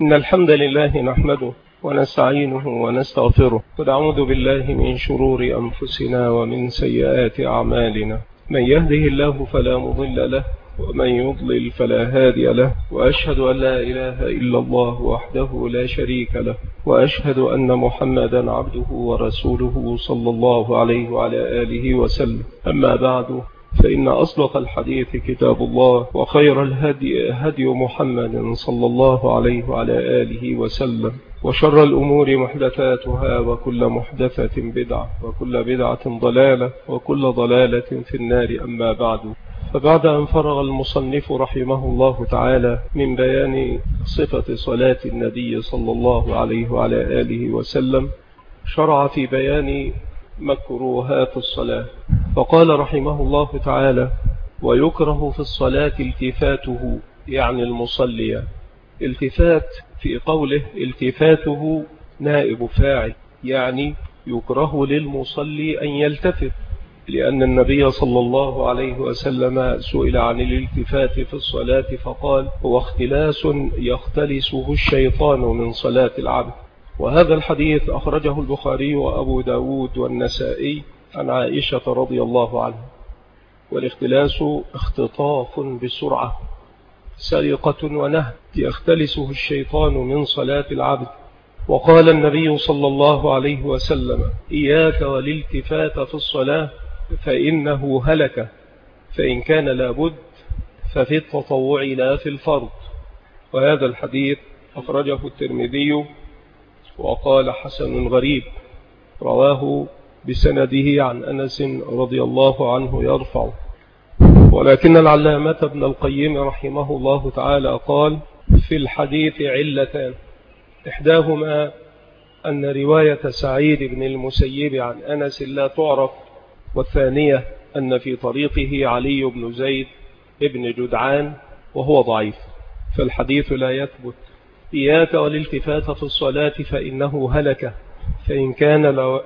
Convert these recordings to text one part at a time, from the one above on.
إن الحمد لله نحمده ونستعينه ونستغفره ونعوذ بالله من شرور أنفسنا ومن سيئات أعمالنا. من يهده الله فلا مضل له ومن يضلل فلا هادي له، وأشهد أن لا إله إلا الله وحده لا شريك له، وأشهد أن محمدا عبده ورسوله صلى الله عليه وعلى آله وسلم. أما بعد، فإن أصدق الحديث كتاب الله، وخير الهدي هدي محمد صلى الله عليه وعلى آله وسلم، وشر الأمور محدثاتها، وكل محدثة بدعة، وكل بدعة ضلالة، وكل ضلالة في النار. أما بعد، فبعد أن فرغ المصنف رحمه الله تعالى من بيان صفة صلاة النبي صلى الله عليه وعلى آله وسلم، شرع في بيان مكروهات الصلاة، فقال رحمه الله تعالى: ويكره في الصلاة التفاته، يعني المصلي. التفات في قوله التفاته نائب فاعل، يعني يكره للمصلي أن يلتفت، لأن النبي صلى الله عليه وسلم سئل عن الالتفات في الصلاة فقال: هو اختلاس يختلسه الشيطان من صلاة العبد. وهذا الحديث أخرجه البخاري وأبو داود والنسائي عن عائشة رضي الله عنها. والاختلاس اختطاف بسرعة، سرقة ونهب يختلسه الشيطان من صلاة العبد. وقال النبي صلى الله عليه وسلم: إياك والالتفات في الصلاة فإنه هلك، فإن كان لابد ففي التطوع لا في الفرض. وهذا الحديث أخرجه الترمذي وقال حسن غريب، رواه بسنده عن أنس رضي الله عنه يرفع. ولكن العلامة ابن القيم رحمه الله تعالى قال: في الحديث علتان، إحداهما أن رواية سعيد بن المسيب عن أنس لا تعرف، والثانية أن في طريقه علي بن زيد ابن جدعان وهو ضعيف، فالحديث لا يثبت. إياك والالتفات في الصلاة فإنه هلك، فإن كان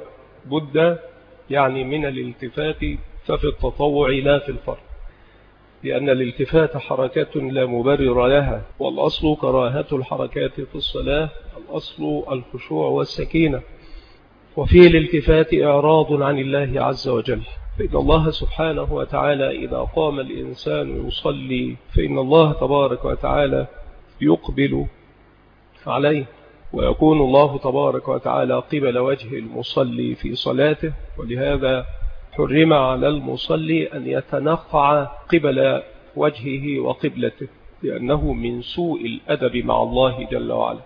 لابد يعني من الالتفات ففي التطوع لا في الفرض، لأن الالتفات حركة لا مبرر لها، والأصل كراهة الحركات في الصلاة، الأصل الخشوع والسكينة. وفي الالتفات إعراض عن الله عز وجل، فإن الله سبحانه وتعالى إذا قام الإنسان يصلي فإن الله تبارك وتعالى يقبل عليه، ويكون الله تبارك وتعالى قبل وجه المصلي في صلاته. ولهذا حرم على المصلي أن يتنقع قبل وجهه وقبلته، لأنه من سوء الأدب مع الله جل وعلا.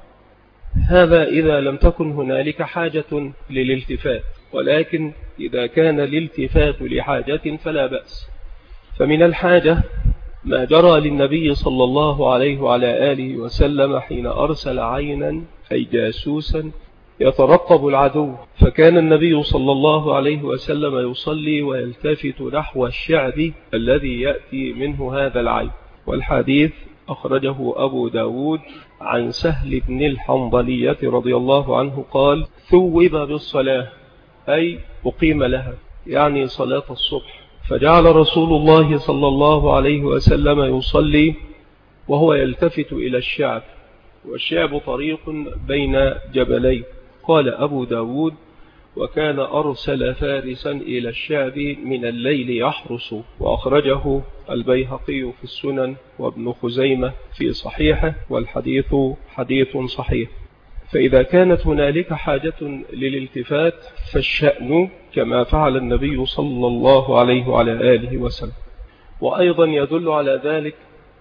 هذا إذا لم تكن هنالك حاجة للالتفات، ولكن إذا كان الالتفات لحاجة فلا بأس. فمن الحاجة ما جرى للنبي صلى الله عليه وعلى آله وسلم حين أرسل عينا أي جاسوسا يترقب العدو، فكان النبي صلى الله عليه وسلم يصلي ويلتفت نحو الشعب الذي يأتي منه هذا العين. والحديث أخرجه أبو داود عن سهل بن الحنظلية رضي الله عنه قال: ثوب بالصلاة، أي أقيم لها، يعني صلاة الصبح، فجعل رسول الله صلى الله عليه وسلم يصلي وهو يلتفت إلى الشعب، والشعب طريق بين جبلين. قال أبو داود: وكان أرسل فارسا إلى الشعب من الليل يحرس. وأخرجه البيهقي في السنن وابن خزيمة في صحيحه، والحديث حديث صحيح. فإذا كانت هنالك حاجة للالتفات فالشأن كما فعل النبي صلى الله عليه وعلى آله وسلم. وأيضا يدل على ذلك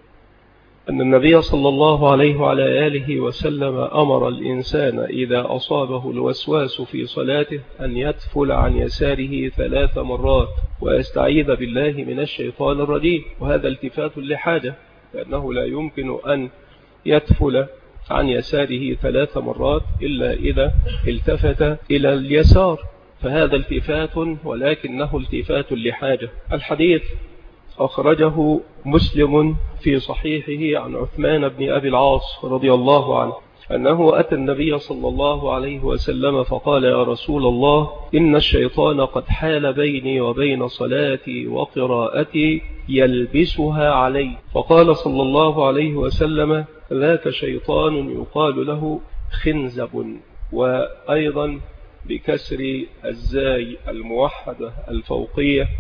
أن النبي صلى الله عليه وعلى آله وسلم أمر الإنسان إذا أصابه الوسواس في صلاته أن يتفل عن يساره 3 مرات ويستعيذ بالله من الشيطان الرجيم. وهذا التفات لحاجة، لأنه لا يمكن أن يتفل عن يساره 3 مرات إلا إذا التفت إلى اليسار، فهذا التفات ولكنه التفات لحاجة. الحديث أخرجه مسلم في صحيحه عن عثمان بن أبي العاص رضي الله عنه أنه أتى النبي صلى الله عليه وسلم فقال: يا رسول الله، إن الشيطان قد حال بيني وبين صلاتي وقراءتي يلبسها علي. فقال صلى الله عليه وسلم: ذاك شيطان يقال له خنزب، وأيضا بكسر الزاي الموحدة الفوقية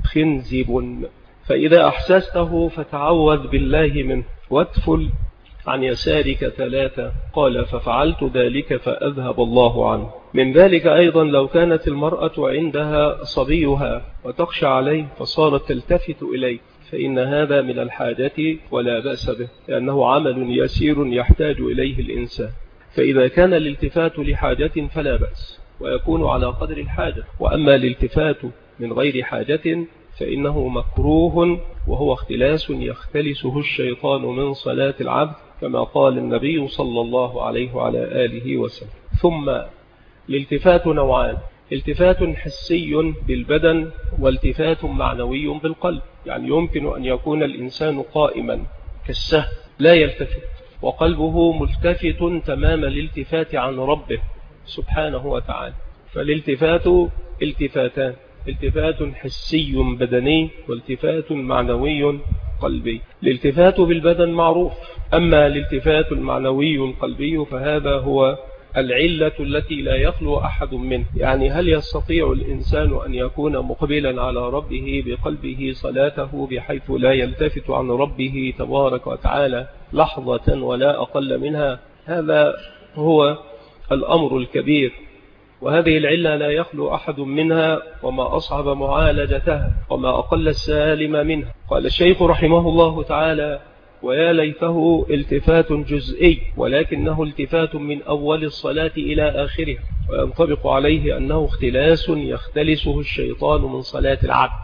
خنزب. فإذا أحسسته فتعوذ بالله منه وادفل عن يسارك 3. قال ففعلت ذلك فأذهب الله عنه. من ذلك أيضا لو كانت المرأة عندها صبيها وتخشى عليه فصارت تلتفت إليه، فإن هذا من الحاجة ولا بأس به، لأنه عمل يسير يحتاج إليه الإنسان. فإذا كان الالتفات لحاجة فلا بأس ويكون على قدر الحاجة، وأما الالتفات من غير حاجة فإنه مكروه، وهو اختلاس يختلسه الشيطان من صلاة العبد، كما قال النبي صلى الله عليه وعلى آله وسلم. ثم الالتفات نوعان: التفات حسي بالبدن والتفات معنوي بالقلب. يعني يمكن أن يكون الإنسان قائما كالسهم لا يلتفت وقلبه ملتفت تمام الالتفات عن ربه سبحانه وتعالى. فالالتفات التفاتان: التفات حسي بدني والتفات معنوي قلبي. الالتفات بالبدن معروف، أما الالتفات المعنوي القلبي فهذا هو العلة التي لا يخلو أحد منه. يعني هل يستطيع الإنسان أن يكون مقبلا على ربه بقلبه صلاته بحيث لا يلتفت عن ربه تبارك وتعالى لحظة ولا أقل منها؟ هذا هو الأمر الكبير، وهذه العلة لا يخلو أحد منها، وما أصعب معالجتها وما أقل السالم منها. قال الشيخ رحمه الله تعالى: ويا ليته التفات جزئي، ولكنه التفات من أول الصلاة إلى آخرها، وينطبق عليه أنه اختلاس يختلسه الشيطان من صلاة العبد،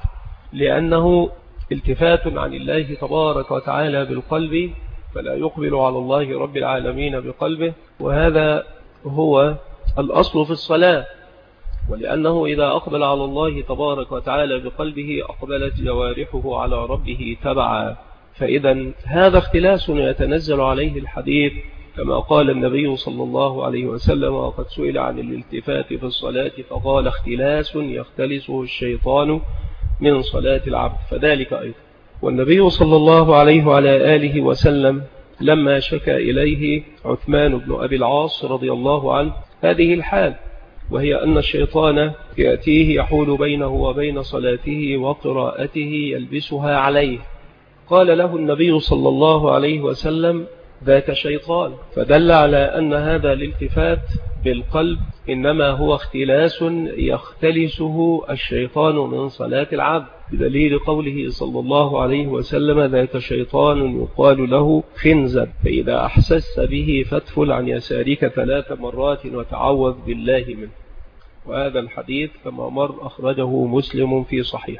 لأنه التفات عن الله تبارك وتعالى بالقلب، فلا يقبل على الله رب العالمين بقلبه، وهذا هو الأصل في الصلاة. ولأنه إذا أقبل على الله تبارك وتعالى بقلبه أقبلت جوارحه على ربه تبعا. فإذا هذا اختلاس يتنزل عليه الحديث، كما قال النبي صلى الله عليه وسلم: وقد سئل عن الالتفات في الصلاة فقال: اختلاس يختلسه الشيطان من صلاة العبد. فذلك أيضا. والنبي صلى الله عليه وعلى آله وسلم لما شكى إليه عثمان بن أبي العاص رضي الله عنه هذه الحال، وهي أن الشيطان يأتيه يحول بينه وبين صلاته وقراءته يلبسها عليه، قال له النبي صلى الله عليه وسلم: ذاك شيطان. فدل على أن هذا الالتفات بالقلب إنما هو اختلاس يختلسه الشيطان من صلاة العبد، بدليل قوله صلى الله عليه وسلم: ذاك شيطان يقال له خنزب، فإذا أحسست به فادفل عن يسارك 3 مرات وتعوذ بالله منه. وهذا الحديث كما مر أخرجه مسلم في صحيح.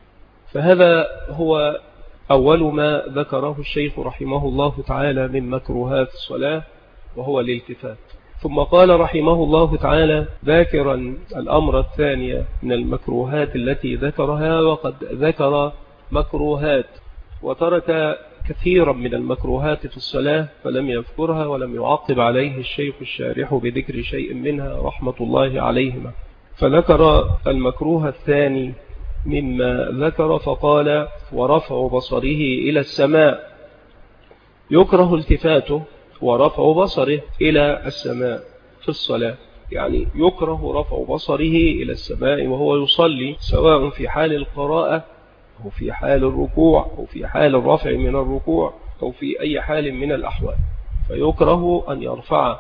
فهذا هو أول ما ذكره الشيخ رحمه الله تعالى من مكروهات الصلاة، وهو الالتفات. ثم قال رحمه الله تعالى ذاكرا الأمر الثاني من المكروهات التي ذكرها، وقد ذكر مكروهات وترك كثيرا من المكروهات في الصلاة فلم يذكرها، ولم يعقب عليه الشيخ الشارح بذكر شيء منها رحمة الله عليهما. فذكر المكروه الثاني مما ذكر فقال: ورفع بصره إلى السماء. يكره التفاته ورفع بصره إلى السماء في الصلاة، يعني يكره رفع بصره إلى السماء وهو يصلي، سواء في حال القراءة أو في حال الركوع أو في حال الرفع من الركوع أو في أي حال من الأحوال. فيكره أن يرفع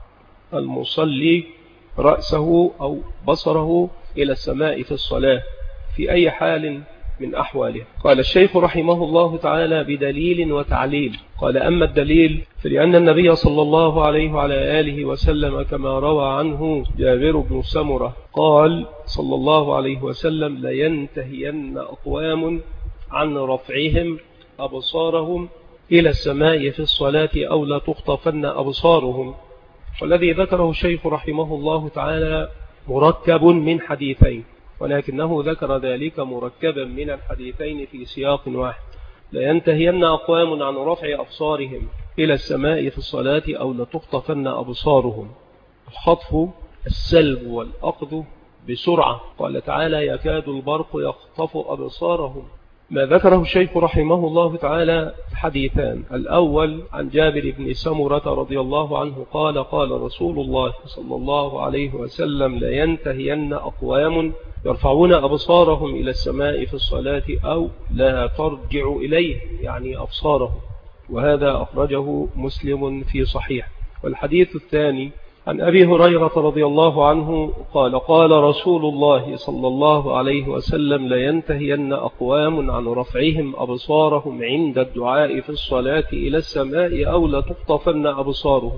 المصلي رأسه أو بصره إلى السماء في الصلاة في أي حال من أحواله. قال الشيخ رحمه الله تعالى بدليل وتعليل. قال: أما الدليل فلأن النبي صلى الله عليه وعلى آله وسلم كما روى عنه جابر بن سمرة قال صلى الله عليه وسلم: لينتهين أقوام عن رفعهم أبصارهم إلى السماء في الصلاة أو لا تخطفن أبصارهم. والذي ذكره الشيخ رحمه الله تعالى مركب من حديثين، ولكنه ذكر ذلك مركبا من الحديثين في سياق واحد: لينتهين أقوام عن رفع أبصارهم إلى السماء في الصلاة أو لتخطفن أبصارهم. الخطف السلب والأخذ بسرعة. قال تعالى: يكاد البرق يخطف أبصارهم. ما ذكره الشيخ رحمه الله تعالى حديثان. الأول عن جابر بن سمرة رضي الله عنه قال قال رسول الله صلى الله عليه وسلم لينتهين أقوام يرفعون أبصارهم إلى السماء في الصلاة أو لا ترجع إليه، يعني أبصارهم، وهذا أخرجه مسلم في صحيح. والحديث الثاني عن أبي هريرة رضي الله عنه قال قال رسول الله صلى الله عليه وسلم لينتهين أقوام عن رفعهم أبصارهم عند الدعاء في الصلاة إلى السماء أو لتخطفن أبصارهم،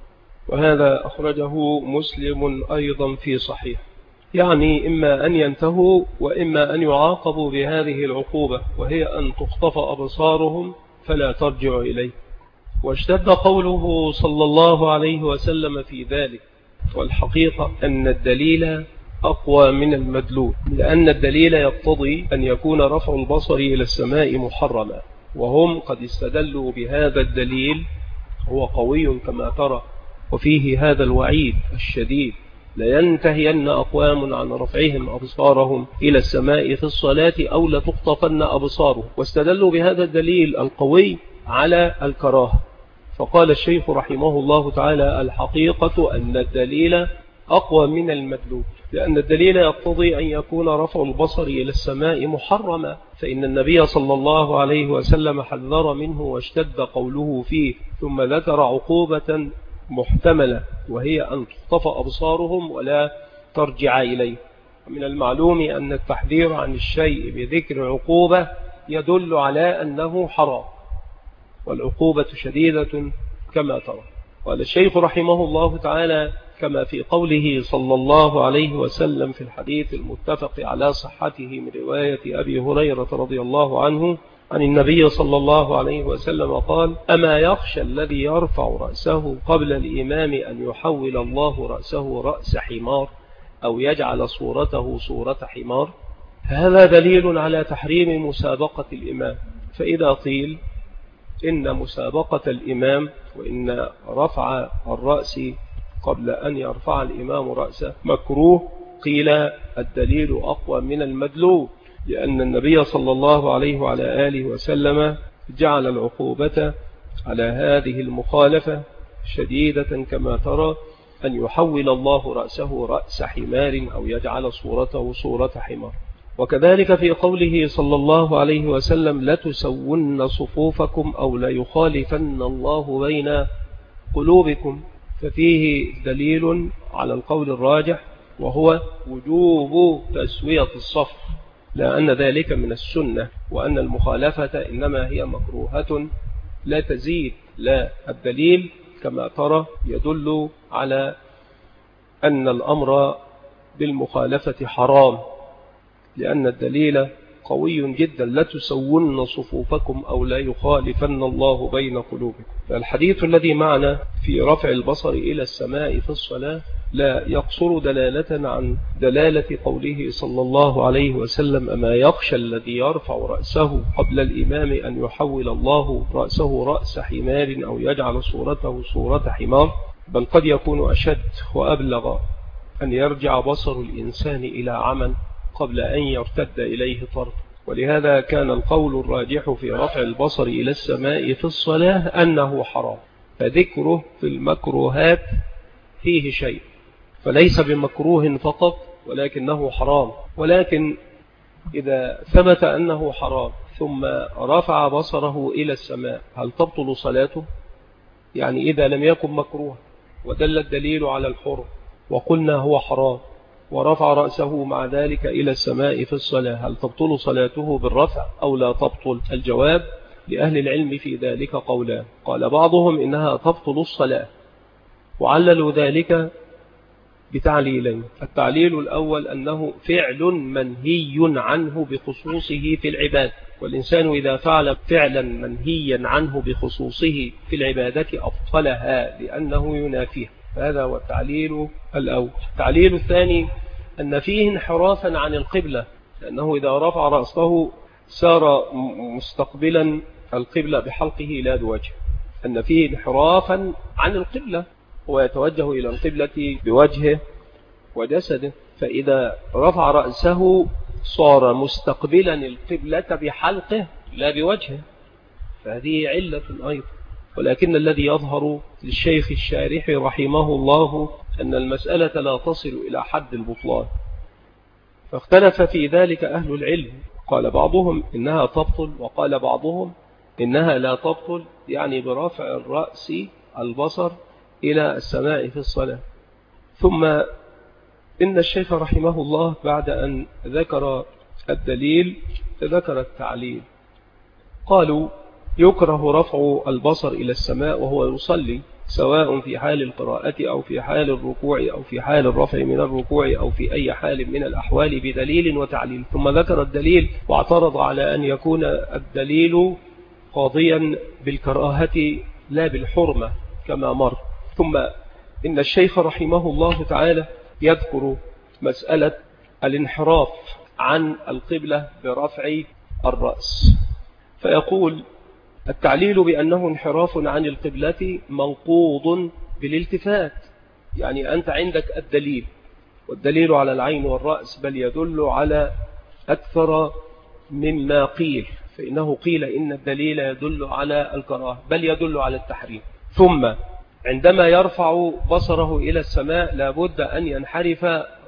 وهذا أخرجه مسلم أيضا في صحيح. يعني إما أن ينتهوا وإما أن يعاقبوا بهذه العقوبة، وهي أن تخطف أبصارهم فلا ترجع إليه. واشتد قوله صلى الله عليه وسلم في ذلك، والحقيقة أن الدليل أقوى من المدلول، لأن الدليل يقتضي أن يكون رفع البصر إلى السماء محرما، وهم قد استدلوا بهذا الدليل، هو قوي كما ترى، وفيه هذا الوعيد الشديد لينتهين أقوام عن رفعهم أبصارهم إلى السماء في الصلاة أو لتخطفن أبصارهم، واستدلوا بهذا الدليل القوي على الكراهة. فقال الشيخ رحمه الله تعالى الحقيقة أن الدليل أقوى من المدلول، لأن الدليل يقتضي أن يكون رفع البصر إلى السماء محرما، فإن النبي صلى الله عليه وسلم حذر منه واشتد قوله فيه، ثم ذكر عقوبة محتملة وهي أن تخطف أبصارهم ولا ترجع إليه. من المعلوم أن التحذير عن الشيء بذكر عقوبة يدل على أنه حرام، والعقوبة شديدة كما ترى. قال الشيخ رحمه الله تعالى كما في قوله صلى الله عليه وسلم في الحديث المتفق على صحته من رواية أبي هريرة رضي الله عنه عن النبي صلى الله عليه وسلم قال أما يخشى الذي يرفع رأسه قبل الإمام أن يحول الله رأسه رأس حمار أو يجعل صورته صورة حمار. هذا دليل على تحريم مسابقة الإمام. فإذا قيل إن مسابقة الإمام وإن رفع الرأس قبل أن يرفع الإمام رأسه مكروه، قيل الدليل أقوى من المدلول، لأن النبي صلى الله عليه وعلى آله وسلم جعل العقوبة على هذه المخالفة شديدة كما ترى، أن يحول الله رأسه رأس حمار أو يجعل صورته صورة حمار. وكذلك في قوله صلى الله عليه وسلم لتسون صفوفكم أو ليخالفن الله بين قلوبكم، ففيه دليل على القول الراجح وهو وجوب تسوية الصف، لأن ذلك من السنة، وأن المخالفة إنما هي مكروهة لا تزيد. لا، الدليل كما ترى يدل على أن الأمر بالمخالفة حرام، لأن الدليل قوي جدا لتسون صفوفكم أو لا يخالفن الله بين قلوبكم. فالحديث الذي معنا في رفع البصر إلى السماء في الصلاة لا يقصر دلالة عن دلالة قوله صلى الله عليه وسلم أما يخشى الذي يرفع رأسه قبل الإمام أن يحول الله رأسه رأس حمار أو يجعل صورته صورة حمار، بل قد يكون أشد وأبلغ أن يرجع بصر الإنسان إلى عمى قبل أن يرتد إليه طرف. ولهذا كان القول الراجح في رفع البصر إلى السماء في الصلاة أنه حرام، فذكره في المكروهات فيه شيء، فليس بمكروه فقط ولكنه حرام. ولكن إذا ثبت أنه حرام ثم رفع بصره إلى السماء هل تبطل صلاته؟ يعني إذا لم يكن مكروه ودل الدليل على الحرم وقلنا هو حرام ورفع رأسه مع ذلك إلى السماء في الصلاة، هل تبطل صلاته بالرفع أو لا تبطل؟ الجواب لأهل العلم في ذلك قولان. قال بعضهم إنها تبطل الصلاة، وعللوا ذلك بتعليلين. التعليل الأول أنه فعل منهي عنه بخصوصه في العبادة، والإنسان إذا فعل فعلا منهيا عنه بخصوصه في العبادة أبطلها لأنه ينافيها، فهذا هو التعليل الأول. التعليل الثاني أن فيه انحرافا عن القبلة، لأنه إذا رفع رأسه سار مستقبلا القبلة بحلقه لا بوجه، أن فيه انحرافا عن القبلة ويتوجه إلى القبلة بوجهه وجسده، فإذا رفع رأسه صار مستقبلا القبلة بحلقه لا بوجهه، فهذه علة أيضا. ولكن الذي يظهر للشيخ الشارح رحمه الله أن المسألة لا تصل إلى حد البطلان، فاختلف في ذلك أهل العلم، قال بعضهم إنها تبطل وقال بعضهم إنها لا تبطل، يعني برفع الرأس البصر إلى السماء في الصلاة. ثم إن الشيخ رحمه الله بعد أن ذكر الدليل ذكر التعليل. قالوا يكره رفع البصر إلى السماء وهو يصلي، سواء في حال القراءة أو في حال الركوع أو في حال الرفع من الركوع أو في أي حال من الأحوال بدليل وتعليل. ثم ذكر الدليل واعترض على أن يكون الدليل قاضيا بالكراهة لا بالحرمة كما مر. ثم إن الشيخ رحمه الله تعالى يذكر مسألة الانحراف عن القبلة برفع الرأس، فيقول التعليل بأنه انحراف عن القبلة منقوض بالالتفات، يعني أنت عندك الدليل، والدليل على العين والرأس بل يدل على أكثر مما قيل، فإنه قيل إن الدليل يدل على الكراهة بل يدل على التحريم. ثم عندما يرفع بصره إلى السماء لابد أن ينحرف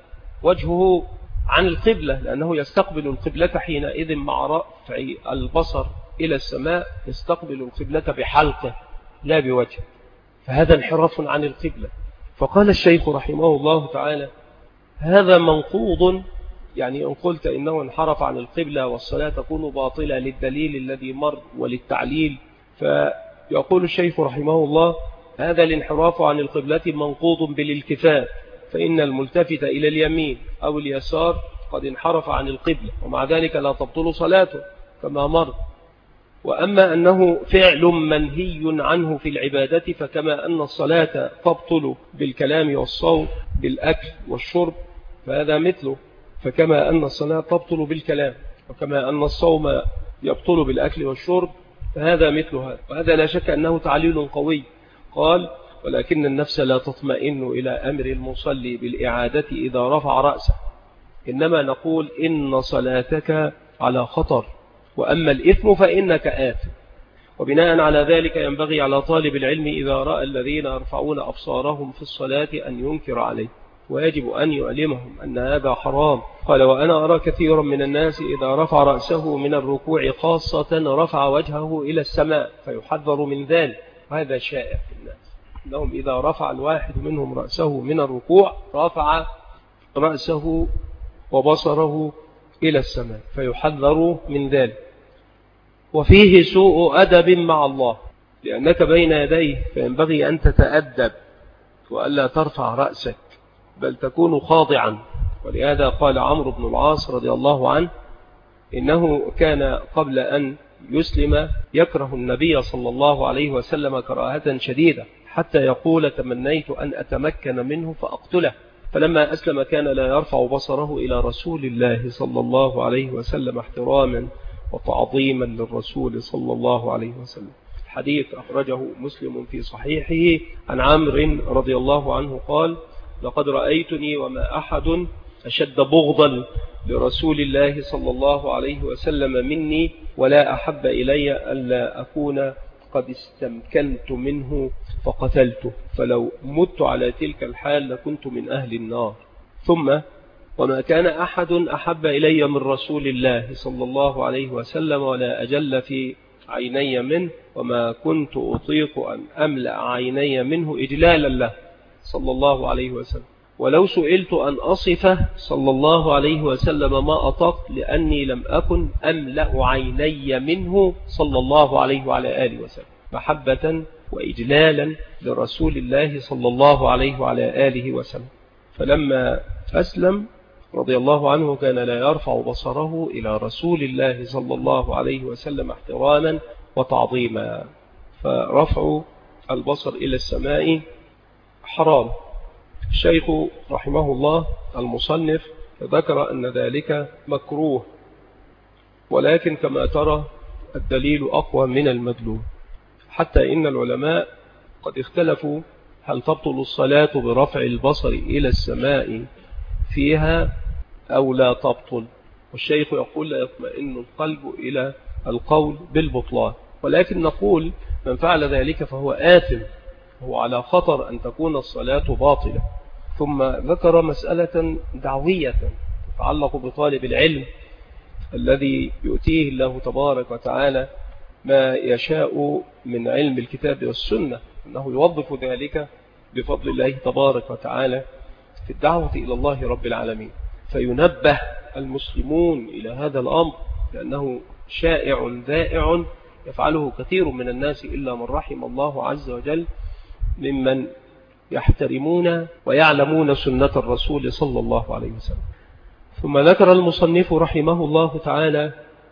وجهه عن القبلة، لأنه يستقبل القبلة حينئذ مع رفع البصر إلى السماء يستقبل القبلة بحلقه لا بوجه، فهذا انحراف عن القبلة. فقال الشيخ رحمه الله تعالى هذا منقوض، يعني إن قلت إنه انحرف عن القبلة والصلاة تكون باطلة للدليل الذي مر وللتعليل، فيقول الشيخ رحمه الله هذا الانحراف عن القبلة منقوض بالالتفات، فإن الملتفت إلى اليمين أو اليسار قد انحرف عن القبلة، ومع ذلك لا تبطل صلاته كما مر. وأما أنه فعل منهي عنه في العبادة، فكما أن الصلاة تبطل بالكلام والصوت بالأكل والشرب فهذا مثله، فكما أن الصلاة تبطل بالكلام وكما أن الصوم يبطل بالأكل والشرب فهذا مثل هذا، وهذا لا شك أنه تعليل قوي. قال ولكن النفس لا تطمئن إلى أمر المصلي بالإعادة إذا رفع رأسه، إنما نقول إن صلاتك على خطر، وأما الإثم فإنك آثم. وبناء على ذلك ينبغي على طالب العلم إذا رأى الذين يرفعون أبصارهم في الصلاة أن ينكر عليه، ويجب أن يعلمهم أن هذا حرام. قال وأنا أرى كثيرا من الناس إذا رفع رأسه من الركوع خاصة رفع وجهه إلى السماء فيحذر من ذلك، هذا شائع في الناس، أنهم إذا رفع الواحد منهم رأسه من الركوع رفع رأسه وبصره إلى السماء فيحذر من ذلك. وفيه سوء أدب مع الله، لأنك بين يديه فينبغي أن تتأدب وألا ترفع رأسك بل تكون خاضعا. ولهذا قال عمرو بن العاص رضي الله عنه إنه كان قبل أن يسلم يكره النبي صلى الله عليه وسلم كراهة شديدة حتى يقول تمنيت أن أتمكن منه فأقتله، فلما أسلم كان لا يرفع بصره إلى رسول الله صلى الله عليه وسلم احتراما وتعظيما للرسول صلى الله عليه وسلم. الحديث أخرجه مسلم في صحيحه عن عمرو رضي الله عنه قال لقد رأيتني وما أحد أشد بغضا لرسول الله صلى الله عليه وسلم مني، ولا أحب إلي ألا أكون قد استمكنت منه فقتلته، فلو مت على تلك الحال لكنت من أهل النار. ثم وما كان أحد أحب إلي من رسول الله صلى الله عليه وسلم ولا أجل في عيني منه، وما كنت أطيق أن أملأ عيني منه إجلالا له صلى الله عليه وسلم، ولو سئلت أن أصفه صلى الله عليه وسلم ما أطقت، لأني لم أكن أملأ عيني منه صلى الله عليه وعلى آله وسلم محبة وإجلالا لرسول الله صلى الله عليه وعلى آله وسلم. فلما أسلم رضي الله عنه كان لا يرفع بصره إلى رسول الله صلى الله عليه وسلم احتراما وتعظيما، فرفع البصر إلى السماء حرام. الشيخ رحمه الله المصنف ذكر أن ذلك مكروه، ولكن كما ترى الدليل أقوى من المدلول، حتى إن العلماء قد اختلفوا هل تبطل الصلاة برفع البصر إلى السماء فيها أو لا تبطل. والشيخ يقول لا يطمئن القلب إلى القول بالبطلان، ولكن نقول من فعل ذلك فهو آثم، هو على خطر أن تكون الصلاة باطلة. ثم ذكر مسألة دعوية تتعلق بطالب العلم الذي يؤتيه الله تبارك وتعالى ما يشاء من علم الكتاب والسنة، أنه يوظف ذلك بفضل الله تبارك وتعالى في الدعوة إلى الله رب العالمين، فينبه المسلمون إلى هذا الأمر، لأنه شائع ذائع يفعله كثير من الناس إلا من رحم الله عز وجل ممن يحترمون ويعلمون سنة الرسول صلى الله عليه وسلم. ثم ذكر المصنف رحمه الله تعالى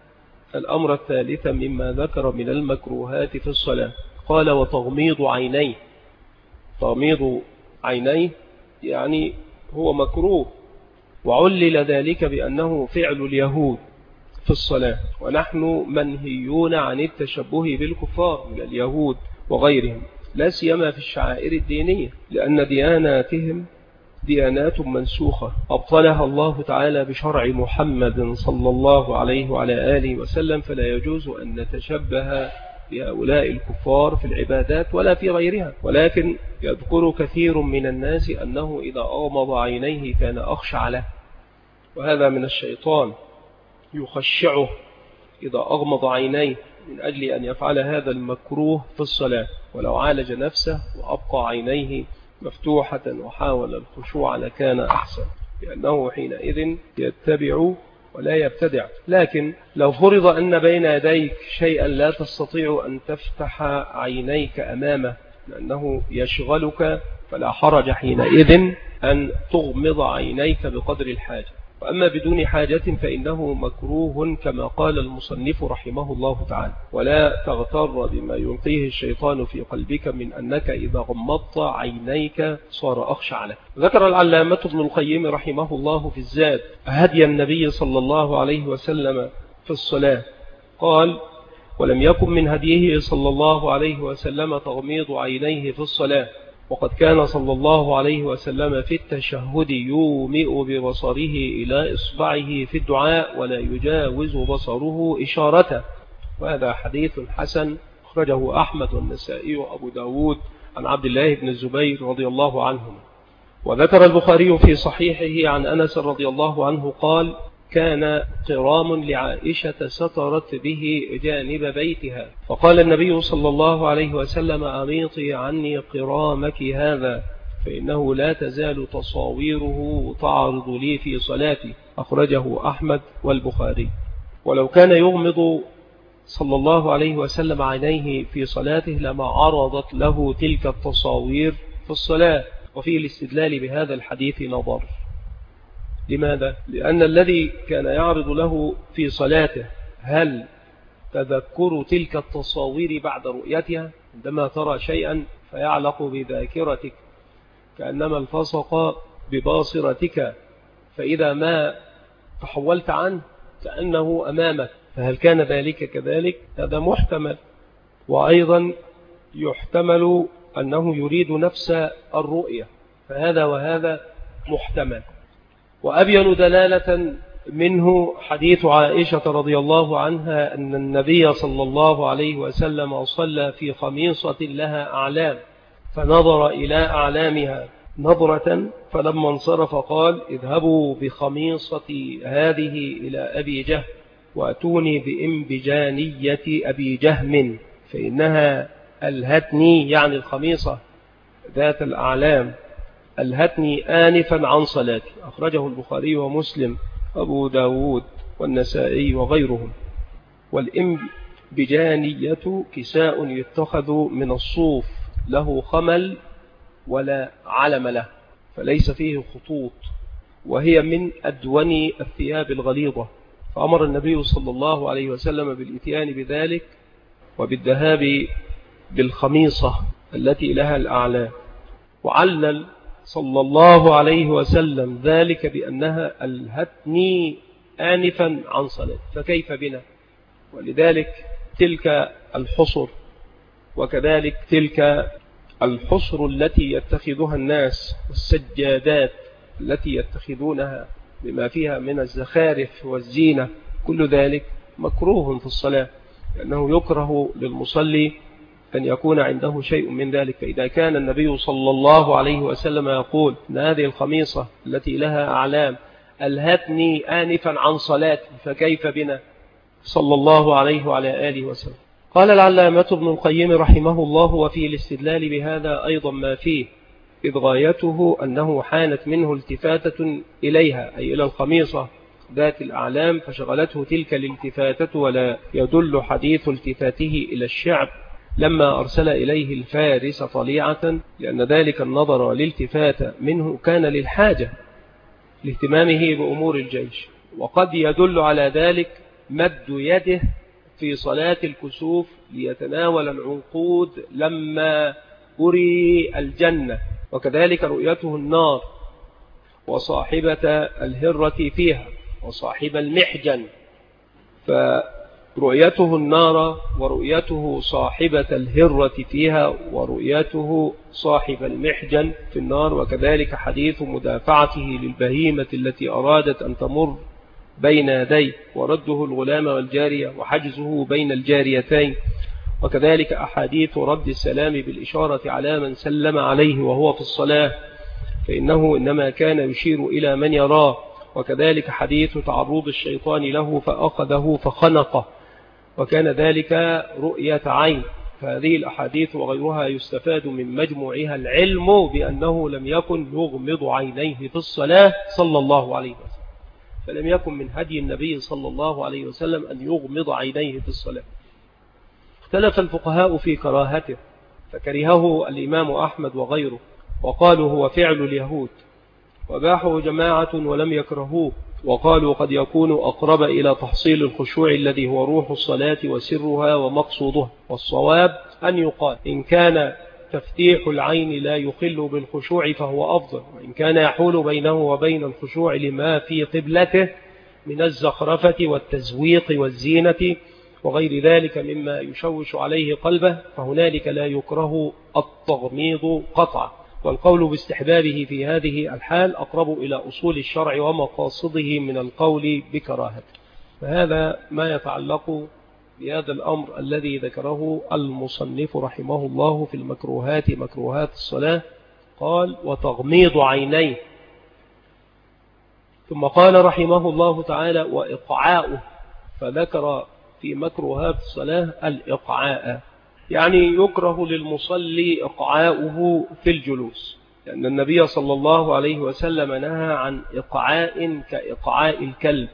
الأمر الثالث مما ذكر من المكروهات في الصلاة، قال وتغميض عينيه. تغميض عينيه يعني هو مكروه، وعلل ذلك بأنه فعل اليهود في الصلاة، ونحن منهيون عن التشبه بالكفار من اليهود وغيرهم، لا سيما في الشعائر الدينية، لأن دياناتهم ديانات منسوخة أبطلها الله تعالى بشرع محمد صلى الله عليه وعلى آله وسلم، فلا يجوز أن نتشبه بهؤلاء الكفار في العبادات ولا في غيرها. ولكن يذكر كثير من الناس أنه إذا أغمض عينيه كان أخشع له، وهذا من الشيطان يخشعه إذا أغمض عينيه من أجل أن يفعل هذا المكروه في الصلاة، ولو عالج نفسه وأبقى عينيه مفتوحة وحاول الخشوع لكان أحسن، لأنه حينئذ يتبع ولا يبتدع. لكن لو فرض أن بين يديك شيئا لا تستطيع أن تفتح عينيك أمامه لأنه يشغلك، فلا حرج حينئذ أن تغمض عينيك بقدر الحاجة. وأما بدون حاجة فإنه مكروه كما قال المصنف رحمه الله تعالى، ولا تغتر بما يلقيه الشيطان في قلبك من أنك إذا غمضت عينيك صار أخشع لك. ذكر العلامة ابن القيم رحمه الله في الزاد هدي النبي صلى الله عليه وسلم في الصلاة، قال ولم يكن من هديه صلى الله عليه وسلم تغميض عينيه في الصلاة، وقد كان صلى الله عليه وسلم في التشهد يومئ ببصره إلى إصبعه في الدعاء ولا يجاوز بصره إشارته. وهذا حديث حسن أخرجه أحمد والنسائي وأبو داود عن عبد الله بن الزبير رضي الله عنهم. وذكر البخاري في صحيحه عن أنس رضي الله عنه قال كان قرام لعائشة سترت به جانب بيتها، فقال النبي صلى الله عليه وسلم أميطي عني قرامك هذا فإنه لا تزال تصاويره تعرض لي في صلاتي، أخرجه أحمد والبخاري. ولو كان يغمض صلى الله عليه وسلم عينيه في صلاته لما عرضت له تلك التصاوير في الصلاة. وفي الاستدلال بهذا الحديث نظر. لماذا؟ لأن الذي كان يعرض له في صلاته هل تذكر تلك التصاوير بعد رؤيتها؟ عندما ترى شيئا فيعلق بذاكرتك كأنما التصق بباصرتك، فإذا ما تحولت عنه كأنه أمامك، فهل كان ذلك كذلك؟ هذا محتمل. وأيضا يحتمل أنه يريد نفس الرؤية، فهذا وهذا محتمل. وأبين دلالة منه حديث عائشة رضي الله عنها أن النبي صلى الله عليه وسلم صلى في خميصة لها أعلام، فنظر إلى أعلامها نظرة، فلما انصرف قال اذهبوا بخميصة هذه إلى أبي جهم وأتوني بإنبجانية أبي جهم فإنها ألهتني، يعني الخميصة ذات الأعلام ألهتني آنفا عن صلاتي، أخرجه البخاري ومسلم أبو داود والنسائي وغيرهم. والإنبجانية كساء يتخذ من الصوف له خمل ولا علم له، فليس فيه خطوط، وهي من أدون الثياب الغليظة، فأمر النبي صلى الله عليه وسلم بالإتيان بذلك وبالذهاب بالخميصة التي لها الأعلام. وعلل صلى الله عليه وسلم ذلك بأنها ألهتني آنفا عن صلاة، فكيف بنا؟ ولذلك تلك الحصر، وكذلك تلك الحصر التي يتخذها الناس، والسجادات التي يتخذونها بما فيها من الزخارف والزينة، كل ذلك مكروه في الصلاة، لأنه يكره للمصلي أن يكون عنده شيء من ذلك. فإذا كان النبي صلى الله عليه وسلم يقول أن هذه الخميصة التي لها أعلام ألهتني آنفا عن صلاتي، فكيف بنا صلى الله عليه وعلى آله وسلم. قال العلامة ابن القيم رحمه الله: وفي الاستدلال بهذا أيضا ما فيه، إذ غايته أنه حانت منه التفاتة إليها، أي إلى الخميصة ذات الأعلام، فشغلته تلك الالتفاتة، ولا يدل حديث التفاته إلى الشعب لما أرسل إليه الفارس طليعة، لأن ذلك النظر والالتفات منه كان للحاجة لاهتمامه بأمور الجيش. وقد يدل على ذلك مد يده في صلاة الكسوف ليتناول العنقود لما أري الجنة، وكذلك رؤيته النار وصاحبة الهرة فيها وصاحب المحجن، فرؤيته النار ورؤيته صاحبة الهرة فيها ورؤيته صاحب المحجن في النار، وكذلك حديث مدافعته للبهيمة التي أرادت أن تمر بين يديه، ورده الغلام والجارية وحجزه بين الجاريتين، وكذلك أحاديث رد السلام بالإشارة على من سلم عليه وهو في الصلاة، فإنه إنما كان يشير إلى من يراه، وكذلك حديث تعرض الشيطان له فأخذه فخنقه، وكان ذلك رؤية عين. فهذه الأحاديث وغيرها يستفاد من مجموعها العلم بأنه لم يكن يغمض عينيه في الصلاة صلى الله عليه وسلم، فلم يكن من هدي النبي صلى الله عليه وسلم أن يغمض عينيه في الصلاة. اختلف الفقهاء في كراهته، فكرهه الإمام أحمد وغيره، وقالوا هو فعل اليهود، وباحه جماعة ولم يكرهوه، وقالوا قد يكون أقرب إلى تحصيل الخشوع الذي هو روح الصلاة وسرها ومقصودها. والصواب أن يقال إن كان تفتيح العين لا يخل بالخشوع فهو أفضل، وإن كان يحول بينه وبين الخشوع لما في قبلته من الزخرفة والتزويق والزينة وغير ذلك مما يشوش عليه قلبه، فهنالك لا يكره التغميض قطعا. والقول باستحبابه في هذه الحال أقرب إلى أصول الشرع ومقاصده من القول بكراهته. فهذا ما يتعلق بهذا الأمر الذي ذكره المصنف رحمه الله في المكروهات، مكروهات الصلاة. قال: وتغميض عينيه. ثم قال رحمه الله تعالى: وإقعاؤه، فذكر في مكروهات الصلاة الإقعاء، يعني يكره للمصلي إقعاؤه في الجلوس، لأن النبي صلى الله عليه وسلم نهى عن إقعاء كإقعاء الكلب.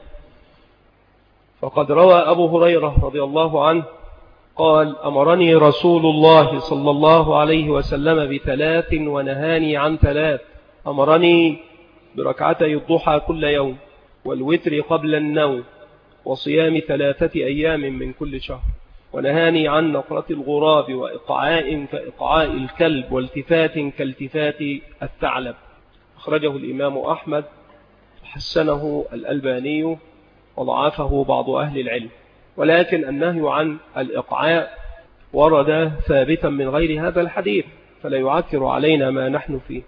فقد روى أبو هريرة رضي الله عنه قال: أمرني رسول الله صلى الله عليه وسلم بثلاث ونهاني عن ثلاث. أمرني بركعتي الضحى كل يوم، والوتر قبل النوم، وصيام 3 أيام من كل شهر، ونهاني عن نقرة الغراب وإقعاء كإقعاء الكلب، والتفات كالتفات الثعلب. أخرجه الإمام أحمد، حسنه الألباني وضعفه بعض أهل العلم. ولكن النهي عن الإقعاء ورد ثابتا من غير هذا الحديث، فلا يعكر علينا ما نحن فيه.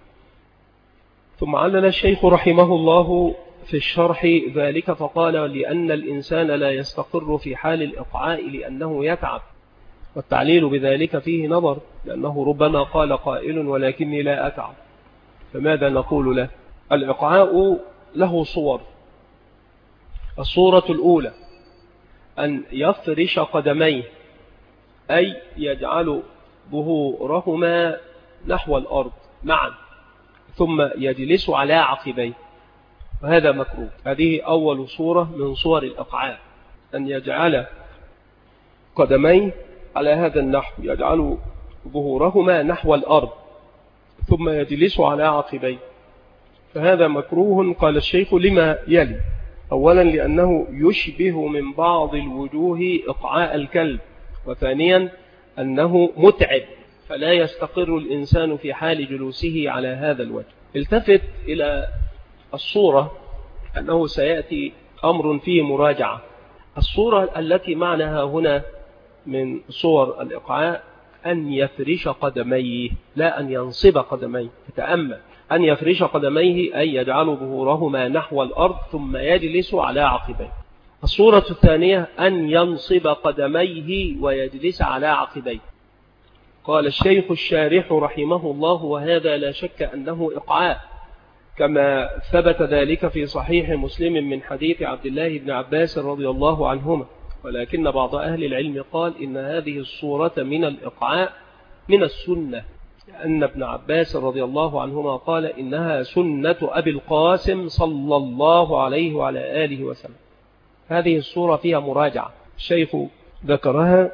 ثم علل الشيخ رحمه الله في الشرح ذلك فقال: لأن الإنسان لا يستقر في حال الإقعاء لأنه يتعب، والتعليل بذلك فيه نظر، لأنه ربما قال قائل: ولكني لا أتعب، فماذا نقول له؟ الإقعاء له صور. الصورة الأولى أن يفرش قدميه، أي يجعل ظهورهما نحو الأرض معا، ثم يجلس على عقبيه، وهذا مكروه. هذه أول صورة من صور الإقعاء، أن يجعل قدميه على هذا النحو، يجعل ظهورهما نحو الأرض ثم يجلس على عقبيه، فهذا مكروه. قال الشيخ: لما يلي: أولا لأنه يشبه من بعض الوجوه إقعاء الكلب، وثانيا أنه متعب، فلا يستقر الإنسان في حال جلوسه على هذا الوجه. التفت إلى الصورة أنه سيأتي أمر فيه مراجعة. الصورة التي معناها هنا من صور الإقعاء أن يفرش قدميه، لا أن ينصب قدميه. فتأمل أن يفرش قدميه أي يجعل ظهورهما نحو الأرض ثم يجلس على عقبيه. الصورة الثانية أن ينصب قدميه ويجلس على عقبيه. قال الشيخ الشارح رحمه الله: وهذا لا شك أنه إقعاء، كما ثبت ذلك في صحيح مسلم من حديث عبد الله بن عباس رضي الله عنهما. ولكن بعض أهل العلم قال إن هذه الصورة من الإقعاء من السنة، لأن ابن عباس رضي الله عنهما قال إنها سنة أبي القاسم صلى الله عليه وعلى آله وسلم. هذه الصورة فيها مراجعة، الشيخ ذكرها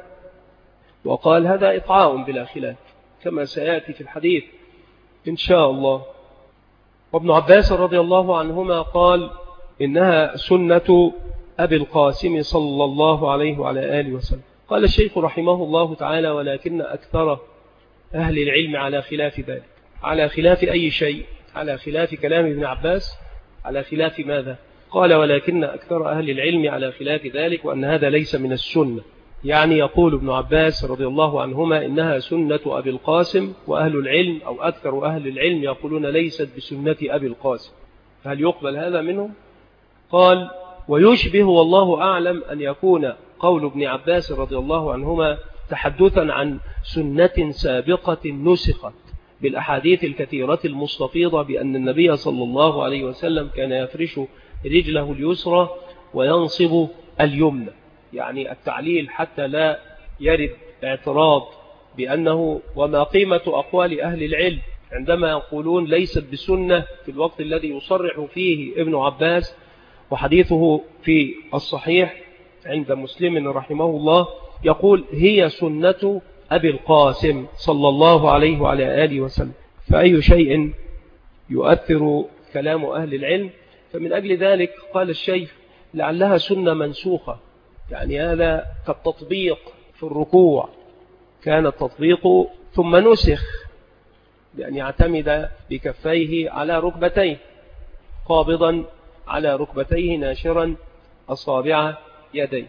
وقال هذا إقعاء بلا خلاف كما سيأتي في الحديث إن شاء الله. وابن عباس رضي الله عنهما قال إنها سنة أبي القاسم صلى الله عليه وعلى آله وسلم. قال الشيخ رحمه الله تعالى: ولكن أكثر أهل العلم على خلاف ذلك. على خلاف أي شيء؟ على خلاف كلام ابن عباس؟ على خلاف ماذا؟ قال: ولكن أكثر أهل العلم على خلاف ذلك، وأن هذا ليس من السنة. يعني يقول ابن عباس رضي الله عنهما إنها سنة أبي القاسم، وأهل العلم أو أكثر أهل العلم يقولون ليست بسنة أبي القاسم. هل يقبل هذا منهم؟ قال: ويشبه والله أعلم أن يكون قول ابن عباس رضي الله عنهما تحدثا عن سنة سابقة نسخت بالأحاديث الكثيرة المستفيضة بأن النبي صلى الله عليه وسلم كان يفرش رجله اليسرى وينصب اليمنى. يعني التعليل حتى لا يرد اعتراض بأنه وما قيمة أقوال أهل العلم عندما يقولون ليست بسنة في الوقت الذي يصرح فيه ابن عباس، وحديثه في الصحيح عند مسلم رحمه الله يقول هي سنة أبي القاسم صلى الله عليه وعلى آله وسلم. فأي شيء يؤثر كلام أهل العلم؟ فمن أجل ذلك قال الشيخ لعلها سنة منسوخة. يعني هذا كالتطبيق في الركوع، كان التطبيق ثم نسخ بأن يعتمد بكفيه على ركبتيه، قابضا على ركبتيه ناشرا أصابع يديه.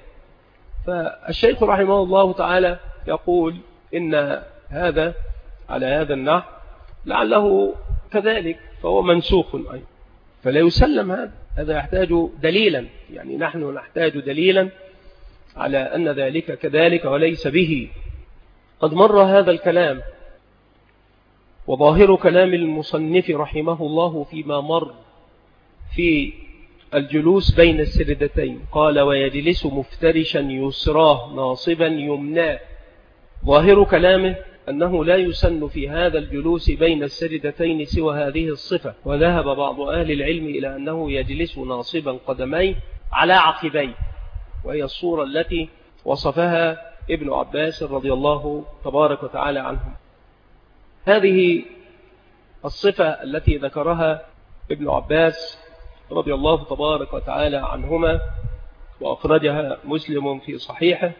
فالشيخ رحمه الله تعالى يقول إن هذا على هذا النحو لعله كذلك، فهو منسوخ أيضا، فلا يسلم هذا يحتاج دليلا. يعني نحن نحتاج دليلا على أن ذلك كذلك وليس به. قد مر هذا الكلام، وظاهر كلام المصنف رحمه الله فيما مر في الجلوس بين السردتين. قال: ويجلس مفترشا يسراه ناصبا يمناه. ظاهر كلامه أنه لا يسن في هذا الجلوس بين السردتين سوى هذه الصفة. وذهب بعض أهل العلم إلى أنه يجلس ناصبا قدميه على عقبيه، وهي الصورة التي وصفها ابن عباس رضي الله تبارك وتعالى عنهم. هذه الصفة التي ذكرها ابن عباس رضي الله تبارك وتعالى عنهما وأخرجها مسلم في صحيحه،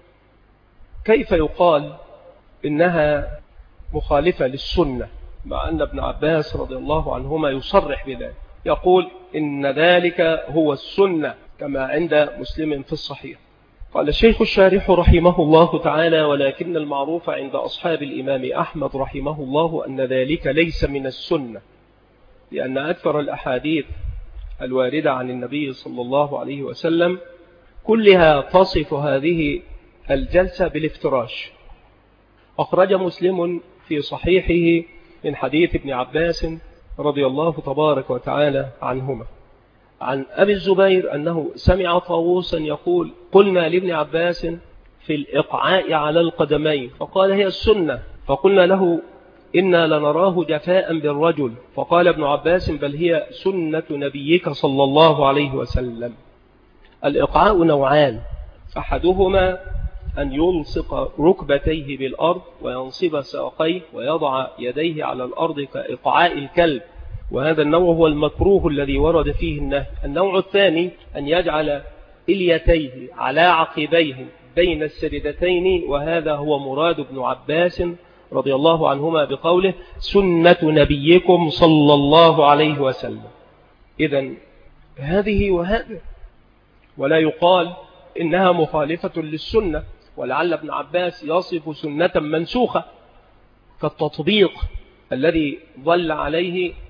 كيف يقال إنها مخالفة للسنة مع أن ابن عباس رضي الله عنهما يصرح بذلك، يقول إن ذلك هو السنة كما عند مسلم في الصحيح. قال الشيخ الشارح رحمه الله تعالى: ولكن المعروف عند أصحاب الإمام أحمد رحمه الله أن ذلك ليس من السنة، لأن أكثر الأحاديث الواردة عن النبي صلى الله عليه وسلم كلها تصف هذه الجلسة بالافتراش. أخرج مسلم في صحيحه من حديث ابن عباس رضي الله تبارك وتعالى عنهما عن أبي الزبير أنه سمع طاووسا يقول: قلنا لابن عباس في الإقعاء على القدمين، فقال: هي السنة. فقلنا له: إنا لنراه جفاء بالرجل. فقال ابن عباس: بل هي سنة نبيك صلى الله عليه وسلم. الإقعاء نوعان: أحدهما أن يلصق ركبتيه بالأرض وينصب ساقيه ويضع يديه على الأرض كإقعاء الكلب، وهذا النوع هو المكروه الذي ورد فيه النهي. النوع الثاني أن يجعل إليتيه على عقبيه بين السردتين، وهذا هو مراد ابن عباس رضي الله عنهما بقوله: سنة نبيكم صلى الله عليه وسلم. إذن هذه وهذا، ولا يقال إنها مخالفة للسنة. ولعل ابن عباس يصف سنة منسوخة كالتطبيق الذي ظل عليه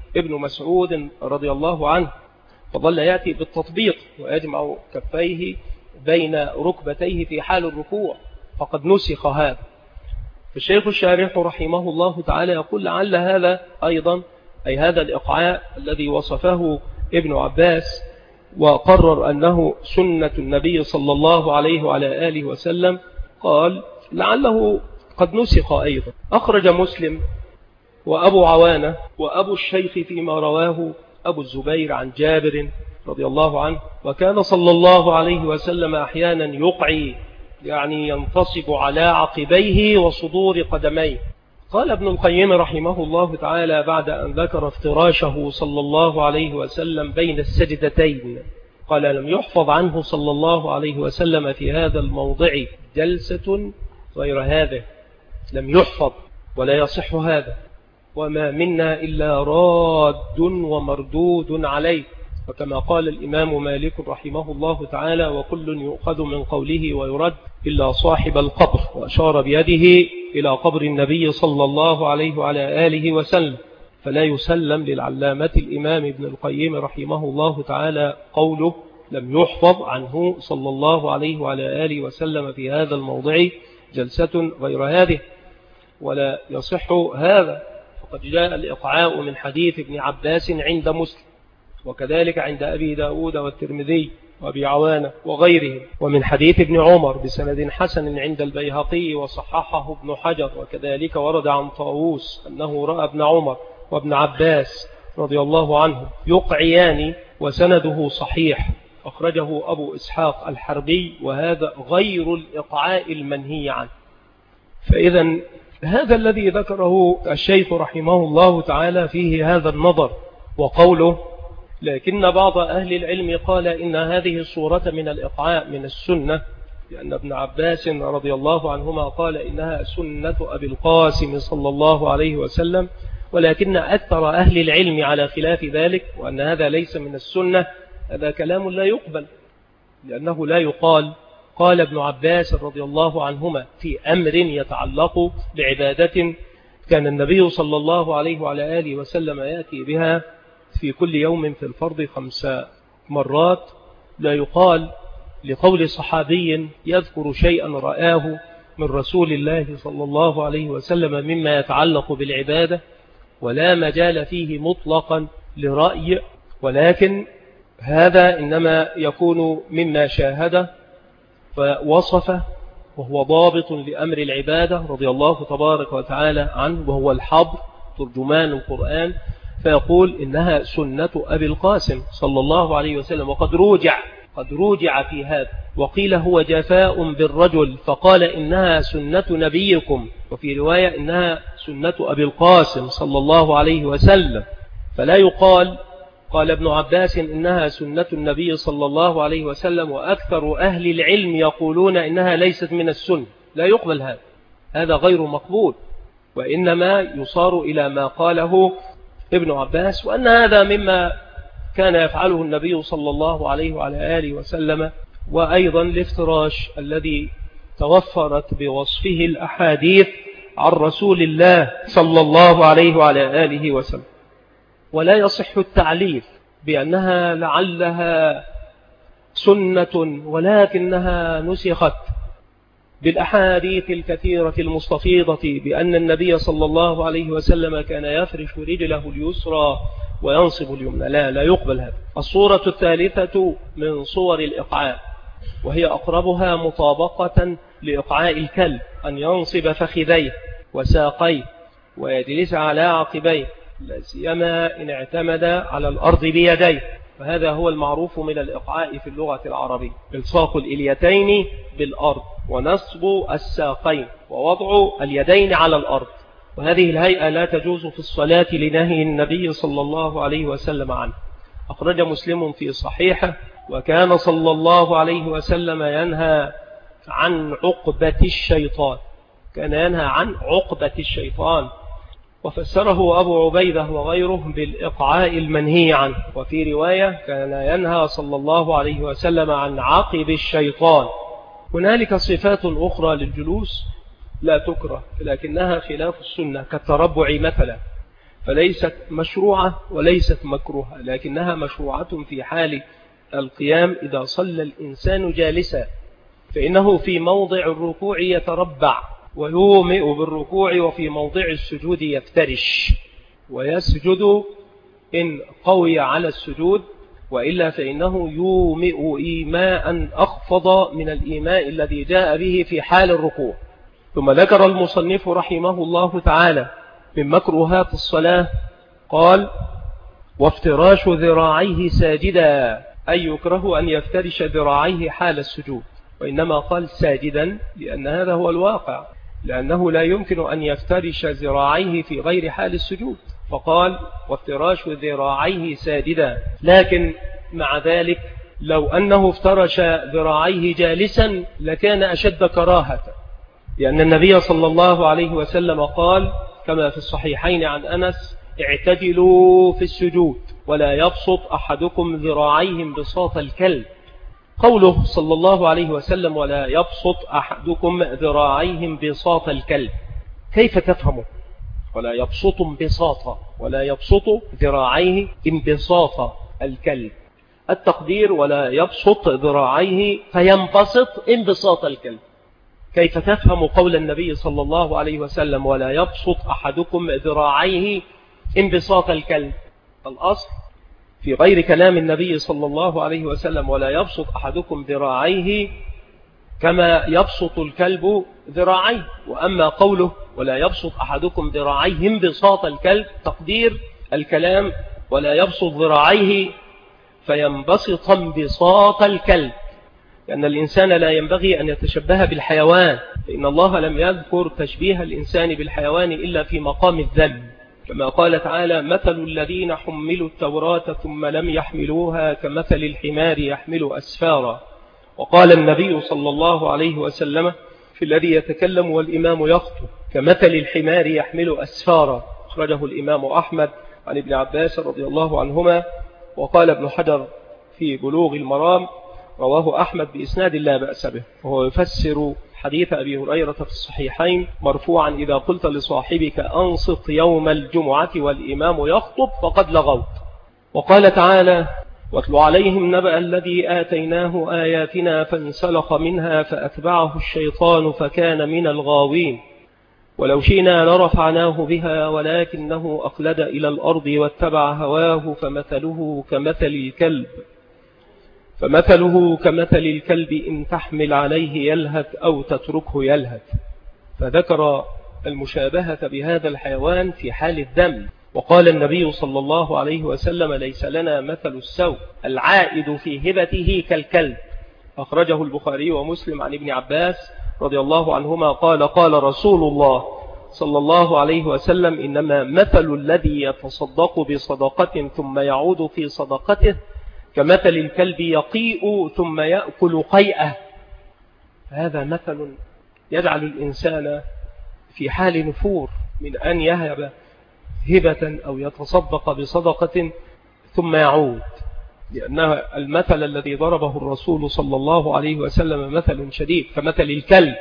ابن مسعود رضي الله عنه، فظل يأتي بالتطبيق ويجمع كفيه بين ركبتيه في حال الركوع، فقد نسخ هذا. فالشيخ الشارح رحمه الله تعالى يقول لعل هذا أيضا، أي هذا الإقعاء الذي وصفه ابن عباس وقرر أنه سنة النبي صلى الله عليه وعلى آله وسلم، قال لعله قد نسخ أيضا. أخرج مسلم وأبو عوانة وأبو الشيخ فيما رواه أبو الزبير عن جابر رضي الله عنه، وكان صلى الله عليه وسلم أحيانا يقعي، يعني ينتصب على عقبيه وصدور قدميه. قال ابن القيم رحمه الله تعالى بعد أن ذكر افتراشه صلى الله عليه وسلم بين السجدتين، قال لم يحفظ عنه صلى الله عليه وسلم في هذا الموضع جلسة غير هذا، لم يحفظ ولا يصح هذا، وما منا إلا راد ومردود عليه. وكما قال الإمام مالك رحمه الله تعالى وكل يؤخذ من قوله ويرد إلا صاحب القبر، وأشار بيده إلى قبر النبي صلى الله عليه وعلى آله وسلم. فلا يسلم للعلامة الإمام ابن القيم رحمه الله تعالى قوله لم يحفظ عنه صلى الله عليه وعلى آله وسلم في هذا الموضع جلسة غير هذه، ولا يصح هذا. فقد جاء الإقعاء من حديث ابن عباس عند مسلم، وكذلك عند أبي داود والترمذي وأبي عوانة وغيرهم، ومن حديث ابن عمر بسند حسن عند البيهقي وصححه ابن حجر، وكذلك ورد عن طاووس أنه رأى ابن عمر وابن عباس رضي الله عنه يقعيان، وسنده صحيح، أخرجه أبو إسحاق الحربي، وهذا غير الإقعاء المنهي عنه. فإذا هذا الذي ذكره الشيخ رحمه الله تعالى فيه هذا النظر. وقوله لكن بعض أهل العلم قال إن هذه الصورة من الإقعاء من السنة، لأن ابن عباس رضي الله عنهما قال إنها سنة أبي القاسم صلى الله عليه وسلم، ولكن أكثر أهل العلم على خلاف ذلك، وأن هذا ليس من السنة. هذا كلام لا يقبل، لأنه لا يقال قال ابن عباس رضي الله عنهما في أمر يتعلق بعبادة كان النبي صلى الله عليه وعلى آله وسلم يأتي بها في كل يوم في الفرض 5 مرات. لا يقال لقول صحابي يذكر شيئا رآه من رسول الله صلى الله عليه وسلم مما يتعلق بالعبادة، ولا مجال فيه مطلقا لرأي، ولكن هذا إنما يكون مما شاهده فوصفه، وهو ضابط لأمر العبادة رضي الله تبارك وتعالى عنه، وهو الحبر ترجمان القرآن، فيقول إنها سنة أبي القاسم صلى الله عليه وسلم. وقد روجع في هذا، وقيل هو جفاء بالرجل، فقال إنها سنة نبيكم، وفي رواية إنها سنة أبي القاسم صلى الله عليه وسلم. فلا يقال قال ابن عباس إنها سنة النبي صلى الله عليه وسلم، وأكثر أهل العلم يقولون إنها ليست من السنة. لا يقبل هذا غير مقبول، وإنما يصار إلى ما قاله ابن عباس، وأن هذا مما كان يفعله النبي صلى الله عليه وعلى آله وسلم. وأيضا الافتراش الذي توفرت بوصفه الأحاديث عن رسول الله صلى الله عليه وعلى آله وسلم. ولا يصح التعليل بأنها لعلها سنة ولكنها نسخت بالأحاديث الكثيرة المستفيضة بأن النبي صلى الله عليه وسلم كان يفرش رجله اليسرى وينصب اليمنى. لا يقبل هذا. الصورة الثالثة من صور الإقعاء، وهي أقربها مطابقة لإقعاء الكلب، أن ينصب فخذيه وساقيه ويجلس على عقبيه، لا سيما إن اعتمد على الأرض بيديه، فهذا هو المعروف من الإقعاء في اللغة العربية، إلصاق الإليتين بالأرض ونصب الساقين ووضع اليدين على الأرض. وهذه الهيئة لا تجوز في الصلاة لنهي النبي صلى الله عليه وسلم عنه. أخرج مسلم في صحيحه وكان صلى الله عليه وسلم ينهى عن عقبة الشيطان، كان ينهى عن عقبة الشيطان، وفسره أبو عبيدة وغيره بالإقعاء المنهي عنه. وفي رواية كان ينهى صلى الله عليه وسلم عن عقب الشيطان. هنالك صفات أخرى للجلوس لا تكره، لكنها خلاف السنة، كالتربع مثلا، فليست مشروعة وليست مكروهة، لكنها مشروعة في حال القيام إذا صلى الإنسان جالسا، فإنه في موضع الركوع يتربع ويومئ بالركوع، وفي موضع السجود يفترش ويسجد إن قوي على السجود، وإلا فإنه يومئ إيماء أخفض من الإيماء الذي جاء به في حال الركوع. ثم ذكر المصنف رحمه الله تعالى من مكروهات الصلاة قال: وافتراش ذراعيه ساجدا، أي يكره أن يفترش ذراعيه حال السجود، وإنما قال ساجدا لأن هذا هو الواقع، لأنه لا يمكن أن يفترش ذراعيه في غير حال السجود، فقال وافتراش ذراعيه ساجدا. لكن مع ذلك لو أنه افترش ذراعيه جالسا لكان أشد كراهة، لأن النبي صلى الله عليه وسلم قال كما في الصحيحين عن أنس: اعتدلوا في السجود ولا يبسط أحدكم ذراعيه بساط الكلب. قوله صلى الله عليه وسلم ولا يبسط أحدكم ذراعيه بساط الكلب، كيف تفهمه؟ ولا يبسط انبساطا، ولا يبسط ذراعيه انبساط الكلب. التقدير ولا يبسط ذراعيه فينبسط انبساط الكلب. كيف تفهم قول النبي صلى الله عليه وسلم ولا يبسط أحدكم ذراعيه انبساط الكلب؟ الأصل في غير كلام النبي صلى الله عليه وسلم ولا يبسط أحدكم ذراعيه كما يبسط الكلب ذراعيه، وأما قوله ولا يبسط أحدكم ذراعيه انبساط الكلب تقدير الكلام ولا يبسط ذراعيه فينبسط انبساط الكلب، لأن الإنسان لا ينبغي أن يتشبه بالحيوان، فإن الله لم يذكر تشبيه الإنسان بالحيوان إلا في مقام الذم، كما قال تعالى: مثل الذين حملوا التوراة ثم لم يحملوها كمثل الحمار يحمل أسفارا. وقال النبي صلى الله عليه وسلم في الذي يتكلم والإمام يخطب: كمثل الحمار يحمل أسفارا. أخرجه الإمام أحمد عن ابن عباس رضي الله عنهما. وقال ابن حجر في بلوغ المرام: رواه أحمد بإسناد لا بأس به، وهو يفسر حديث أبي هريرة في الصحيحين مرفوعا: إذا قلت لصاحبك أنصت يوم الجمعة والإمام يخطب فقد لغوت. وقال تعالى: واتل عليهم نبأ الذي آتيناه آياتنا فانسلخ منها فأتبعه الشيطان فكان من الغاوين، ولو شئنا لرفعناه بها ولكنه أخلد إلى الأرض واتبع هواه فمثله كمثل الكلب إن تحمل عليه يلهث أو تتركه يلهث. فذكر المشابهة بهذا الحيوان في حال الذم. وقال النبي صلى الله عليه وسلم: ليس لنا مثل السوء العائد في هبته كالكلب. أخرجه البخاري ومسلم عن ابن عباس رضي الله عنهما قال: قال رسول الله صلى الله عليه وسلم: إنما مثل الذي يتصدق بصدقة ثم يعود في صدقته كمثل الكلب يقيء ثم يأكل قيئة. هذا مثل يجعل الإنسان في حال نفور من أن يهب هبة أو يتصدق بصدقة ثم يعود، لأن المثل الذي ضربه الرسول صلى الله عليه وسلم مثل شديد، كمثل الكلب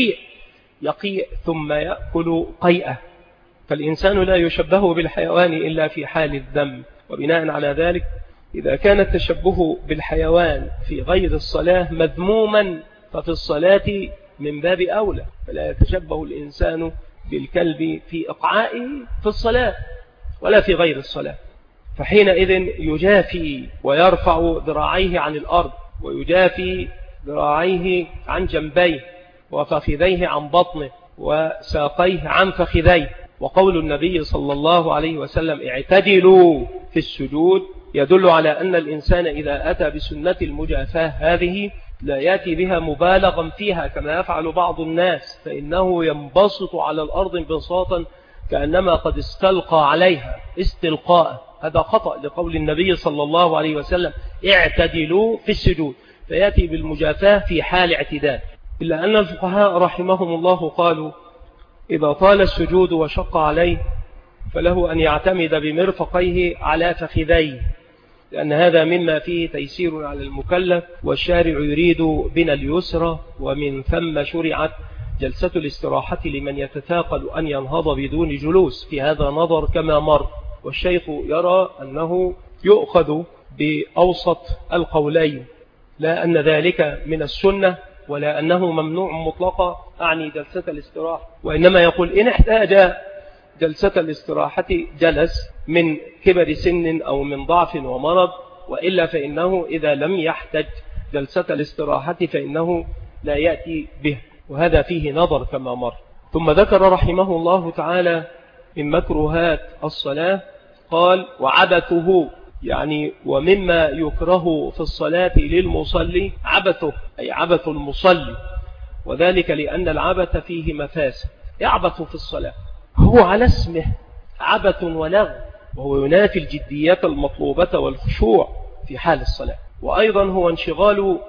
يقيء ثم يأكل قيئة. فالإنسان لا يشبه بالحيوان إلا في حال الذم. وبناء على ذلك إذا كان التشبه بالحيوان في غير الصلاة مذموما ففي الصلاة من باب أولى، فلا يتشبه الإنسان بالكلب في إقعائه في الصلاة ولا في غير الصلاة، فحينئذ يجافي ويرفع ذراعيه عن الأرض، ويجافي ذراعيه عن جنبيه، وفخذيه عن بطنه، وساقيه عن فخذيه. وقول النبي صلى الله عليه وسلم: اعتدلوا في السجود، يدل على أن الإنسان إذا أتى بسنة المجافاة هذه لا يأتي بها مبالغا فيها كما يفعل بعض الناس، فإنه ينبسط على الأرض انبساطا كأنما قد استلقى عليها استلقاء. هذا خطأ لقول النبي صلى الله عليه وسلم: اعتدلوا في السجود، فيأتي بالمجافاة في حال اعتدال. إلا أن الفقهاء رحمهم الله قالوا: إذا طال السجود وشق عليه فله أن يعتمد بمرفقيه على فخذيه، لأن هذا مما فيه تيسير على المكلف، والشارع يريد بنا اليسر، ومن ثم شرعت جلسة الاستراحة لمن يتثاقل أن ينهض بدون جلوس، في هذا نظر كما مر، والشيخ يرى أنه يؤخذ بأوسط القولين، لا أن ذلك من السنة ولا أنه ممنوع مطلقا أعني جلسة الاستراحة، وإنما يقول إن احتاج جلسة الاستراحة جلس من كبر سن أو من ضعف ومرض، وإلا فإنه إذا لم يحتج جلسة الاستراحة فإنه لا يأتي به، وهذا فيه نظر كما مر. ثم ذكر رحمه الله تعالى من مكروهات الصلاة قال وعبثه، يعني ومما يكره في الصلاة للمصلي عبثه، أي عبث المصلي، وذلك لأن العبث فيه مفاسد. يعبث في الصلاة هو على اسمه عبث ولغو، وهو ينافي الجدية المطلوبة والخشوع في حال الصلاة. وأيضا هو انشغال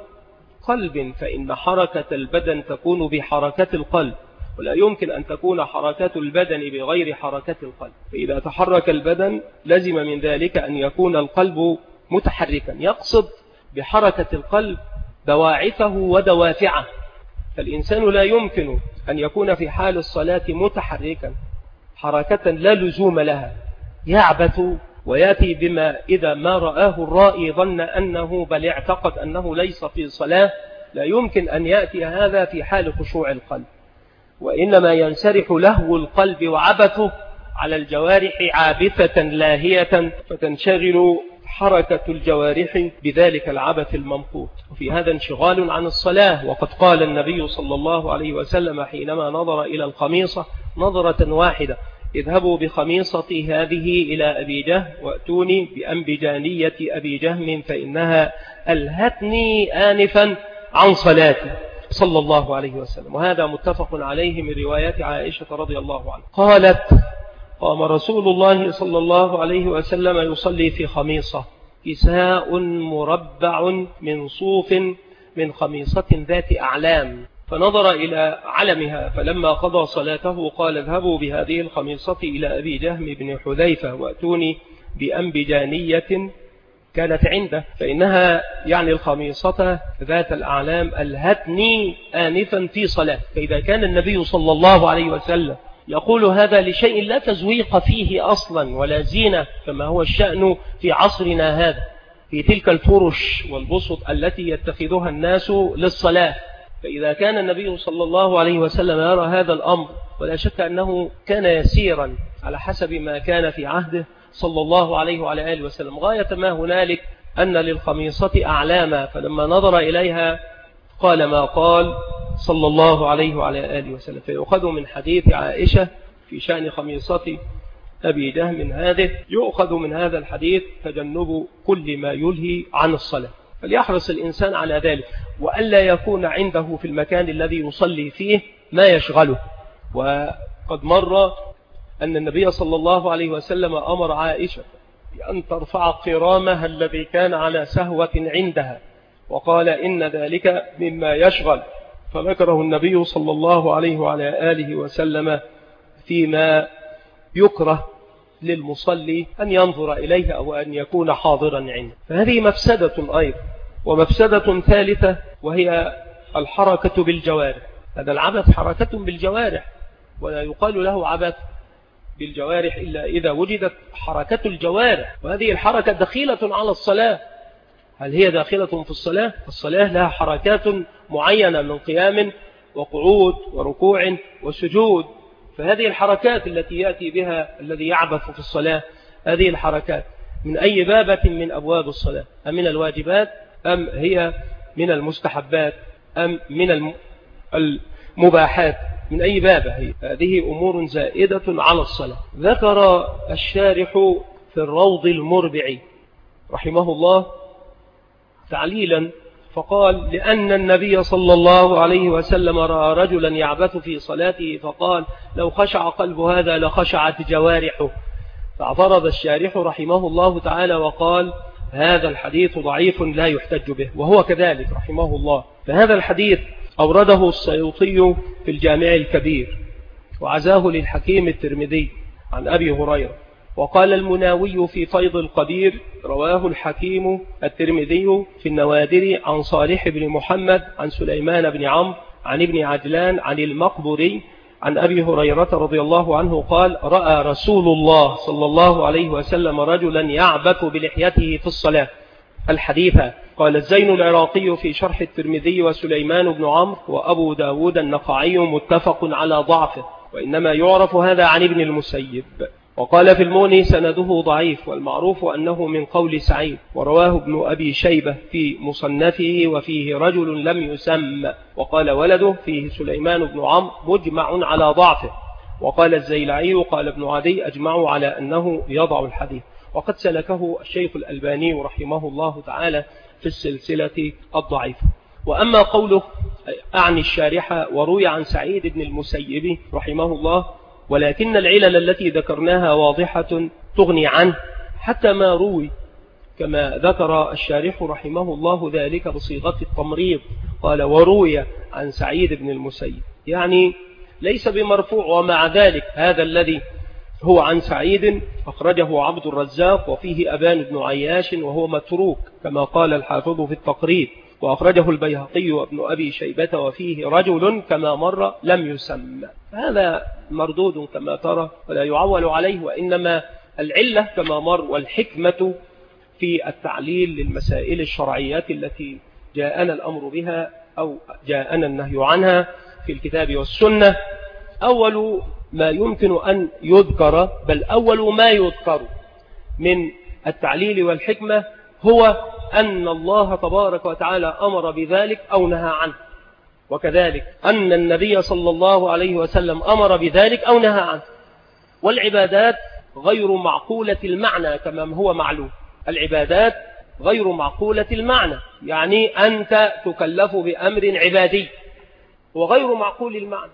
قلب، فإن حركة البدن تكون بحركة القلب، ولا يمكن أن تكون حركات البدن بغير حركة القلب، فإذا تحرك البدن لزم من ذلك أن يكون القلب متحركا، يقصد بحركة القلب بواعثه ودوافعه، فالإنسان لا يمكن أن يكون في حال الصلاة متحركا حركة لا لزوم لها، يعبث ويأتي بما إذا ما رآه الرائي ظن أنه بل اعتقد أنه ليس في صلاة، لا يمكن أن يأتي هذا في حال خشوع القلب، وإنما ينسرح لهو القلب وعبثه على الجوارح عابثة لاهية، فتنشغل حركة الجوارح بذلك العبث الممقوت، وفي هذا انشغال عن الصلاة. وقد قال النبي صلى الله عليه وسلم حينما نظر إلى الخميصة نظرة واحدة: اذهبوا بخميصتي هذه إلى أبي جهم وأتوني بأنبجانية أبي جهم فإنها ألهتني آنفا عن صلاتي، صلى الله عليه وسلم. وهذا متفق عليه من روايات عائشة رضي الله عنها قالت: قام رسول الله صلى الله عليه وسلم يصلي في خميصة كساء مربع من صوف من خميصة ذات أعلام، فنظر إلى علمها، فلما قضى صلاته قال: اذهبوا بهذه الخميصة إلى أبي جهم بن حذيفة وأتوني بأنبجانية كانت عنده، فإنها يعني الخميصة ذات الأعلام ألهتني آنفا في صلاة. فإذا كان النبي صلى الله عليه وسلم يقول هذا لشيء لا تزويق فيه أصلا ولا زينة، كما هو الشأن في عصرنا هذا في تلك الفرش والبسط التي يتخذها الناس للصلاة، فإذا كان النبي صلى الله عليه وسلم يرى هذا الأمر، ولا شك أنه كان يسيرا على حسب ما كان في عهده صلى الله عليه وعلى آله وسلم، غاية ما هنالك أن للخميصة أعلاما، فلما نظر إليها قال ما قال صلى الله عليه وعلى آله وسلم. فيؤخذ من حديث عائشة في شأن خميصة أبي جهم هذه، يؤخذ من هذا الحديث تجنب كل ما يلهي عن الصلاة، فليحرص الإنسان على ذلك، وألا يكون عنده في المكان الذي يصلي فيه ما يشغله. وقد مر أن النبي صلى الله عليه وسلم أمر عائشة بأن ترفع قرامها الذي كان على سهوة عندها، وقال إن ذلك مما يشغل، فذكره النبي صلى الله عليه وعلى آله وسلم فيما يكره للمصلي أن ينظر إليه أو أن يكون حاضرا عنده. فهذه مفسدة أيضا. ومفسدة ثالثة وهي الحركة بالجوارح. هذا العبث حركة بالجوارح، ولا يقال له عبث بالجوارح إلا إذا وجدت حركة الجوارح، وهذه الحركة دخيلة على الصلاة. هل هي داخلة في الصلاة؟ الصلاة لها حركات معينة من قيام وقعود وركوع وسجود، فهذه الحركات التي يأتي بها الذي يعبث في الصلاة، هذه الحركات من أي بابة من أبواب الصلاة؟ أم من الواجبات، أم هي من المستحبات، أم من المباحات؟ من أي بابة هي؟ هذه أمور زائدة على الصلاة. ذكر الشارح في الروض المربع رحمه الله تعليلا فقال: لأن النبي صلى الله عليه وسلم رأى رجلا يعبث في صلاته فقال: لو خشع قلب هذا لخشعت جوارحه. فاعترض الشارح رحمه الله تعالى وقال: هذا الحديث ضعيف لا يحتج به، وهو كذلك رحمه الله. فهذا الحديث أورده السيوطي في الجامع الكبير، وعزاه للحكيم الترمذي عن أبي هريرة. وقال المناوي في فيض القدير: رواه الحكيم الترمذي في النوادر عن صالح بن محمد عن سليمان بن عمرو عن ابن عجلان عن المقبري عن أبي هريرة رضي الله عنه قال: رأى رسول الله صلى الله عليه وسلم رجلا يعبث بلحيته في الصلاة. الحديث. قال الزين العراقي في شرح الترمذي وسليمان بن عمرو وأبو داود النقعي متفق على ضعفه، وإنما يعرف هذا عن ابن المسيب. وقال في المغني سنده ضعيف، والمعروف أنه من قول سعيد، ورواه ابن أبي شيبة في مصنفه وفيه رجل لم يسمى. وقال ولده فيه سليمان بن عمرو مجمع على ضعفه. وقال الزيلعي قال ابن عدي أجمعوا على أنه يضع الحديث، وقد سلكه الشيخ الألباني رحمه الله تعالى في السلسلة الضعيفة. وأما قوله أعني الشارحة وروي عن سعيد بن المسيب رحمه الله: ولكن العلل التي ذكرناها واضحة تغني عنه حتى ما روي، كما ذكر الشارح رحمه الله ذلك بصيغة التمريض، قال وروي عن سعيد بن المسيب، يعني ليس بمرفوع. ومع ذلك هذا الذي هو عن سعيد أخرجه عبد الرزاق وفيه أبان بن عياش وهو متروك كما قال الحافظ في التقريب، وأخرجه البيهقي وابن أبي شيبة وفيه رجل كما مر لم يسمى. هذا مردود كما ترى ولا يعول عليه، وإنما العلة كما مر والحكمة في التعليل للمسائل الشرعيات التي جاءنا الأمر بها أو جاءنا النهي عنها في الكتاب والسنة. أول ما يمكن أن يذكر، بل أول ما يذكر من التعليل والحكمة هو أن الله تبارك وتعالى أمر بذلك أو نهى عنه، وكذلك أن النبي صلى الله عليه وسلم أمر بذلك أو نهى عنه. والعبادات غير معقولة المعنى كما هو معلوم، العبادات غير معقولة المعنى، يعني أنت تكلف بأمر عبادي وغير معقول المعنى،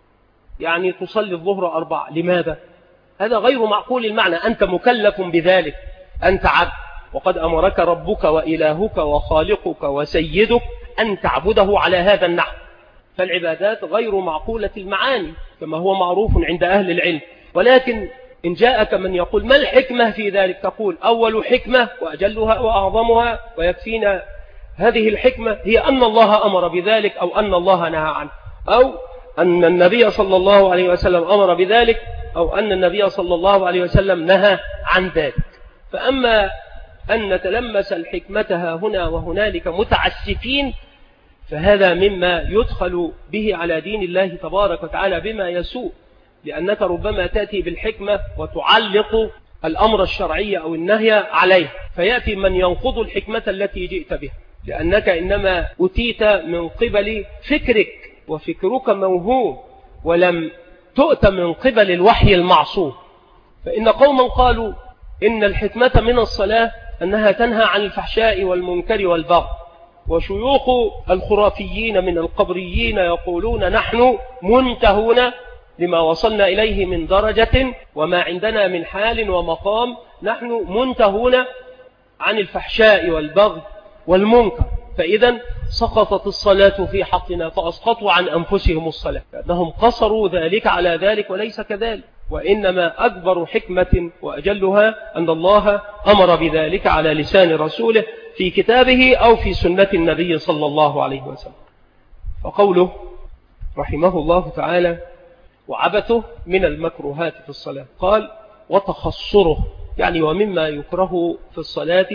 يعني تصلي الظهر 4، لماذا؟ هذا غير معقول المعنى، أنت مكلف بذلك، أنت عبد، وقد أمرك ربك وإلهك وخالقك وسيدك أن تعبده على هذا النحو. فالعبادات غير معقولة المعاني كما هو معروف عند أهل العلم. ولكن إن جاءك من يقول ما الحكمة في ذلك، تقول أول حكمة وأجلها وأعظمها ويكفينا هذه الحكمة هي أن الله أمر بذلك أو أن الله نهى عنه، أو أن النبي صلى الله عليه وسلم أمر بذلك أو أن النبي صلى الله عليه وسلم نهى عن ذلك. فأما أن نتلمس الحكمة هنا وهنالك متعسفين، فهذا مما يدخل به على دين الله تبارك وتعالى بما يسوء، لأنك ربما تأتي بالحكمة وتعلق الأمر الشرعي أو النهي عليه، فيأتي من ينقض الحكمة التي جئت بها، لأنك إنما أتيت من قبل فكرك، وفكرك موهوم، ولم تؤت من قبل الوحي المعصوم. فإن قوما قالوا إن الحكمة من الصلاة أنها تنهى عن الفحشاء والمنكر والبغي، وشيوخ الخرافيين من القبريين يقولون نحن منتهون لما وصلنا إليه من درجة وما عندنا من حال ومقام، نحن منتهون عن الفحشاء والبغي والمنكر، فإذا سقطت الصلاة في حقنا، فأسقطوا عن أنفسهم الصلاة، لأنهم قصروا ذلك على ذلك، وليس كذلك. وإنما أكبر حكمة وأجلها أن الله أمر بذلك على لسان رسوله في كتابه أو في سنة النبي صلى الله عليه وسلم. فقوله رحمه الله تعالى وعبثه من المكروهات في الصلاة، قال وتخصره، يعني ومما يكره في الصلاة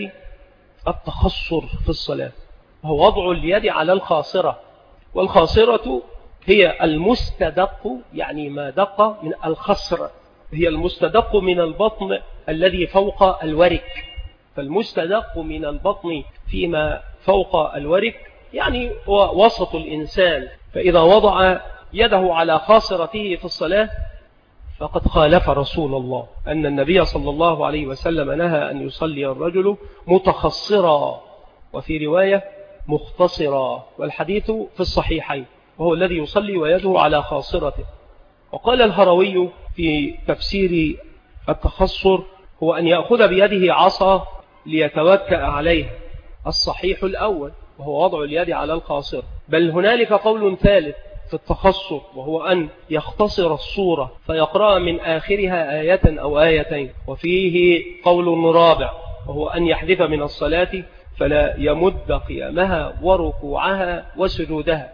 التخصر في الصلاة، هو وضع اليد على الخاصرة، والخاصرة هي المستدق، يعني ما دق من الخصر، هي المستدق من البطن الذي فوق الورك، فالمستدق من البطن فيما فوق الورك يعني هو وسط الإنسان، فإذا وضع يده على خاصرته في الصلاة فقد خالف رسول الله، أن النبي صلى الله عليه وسلم نهى أن يصلي الرجل متخصرا، وفي رواية مختصرا، والحديث في الصحيحين، وهو الذي يصلي ويده على خاصرته. وقال الهروي في تفسير التخصر هو أن يأخذ بيده عصا ليتوكأ عليها، الصحيح الأول وهو وضع اليد على الخاصرة، بل هنالك قول ثالث في التخصر وهو أن يختصر الصورة فيقرأ من آخرها آية أو آيتين، وفيه قول رابع وهو أن يحذف من الصلاة فلا يمد قيامها وركوعها وسجودها،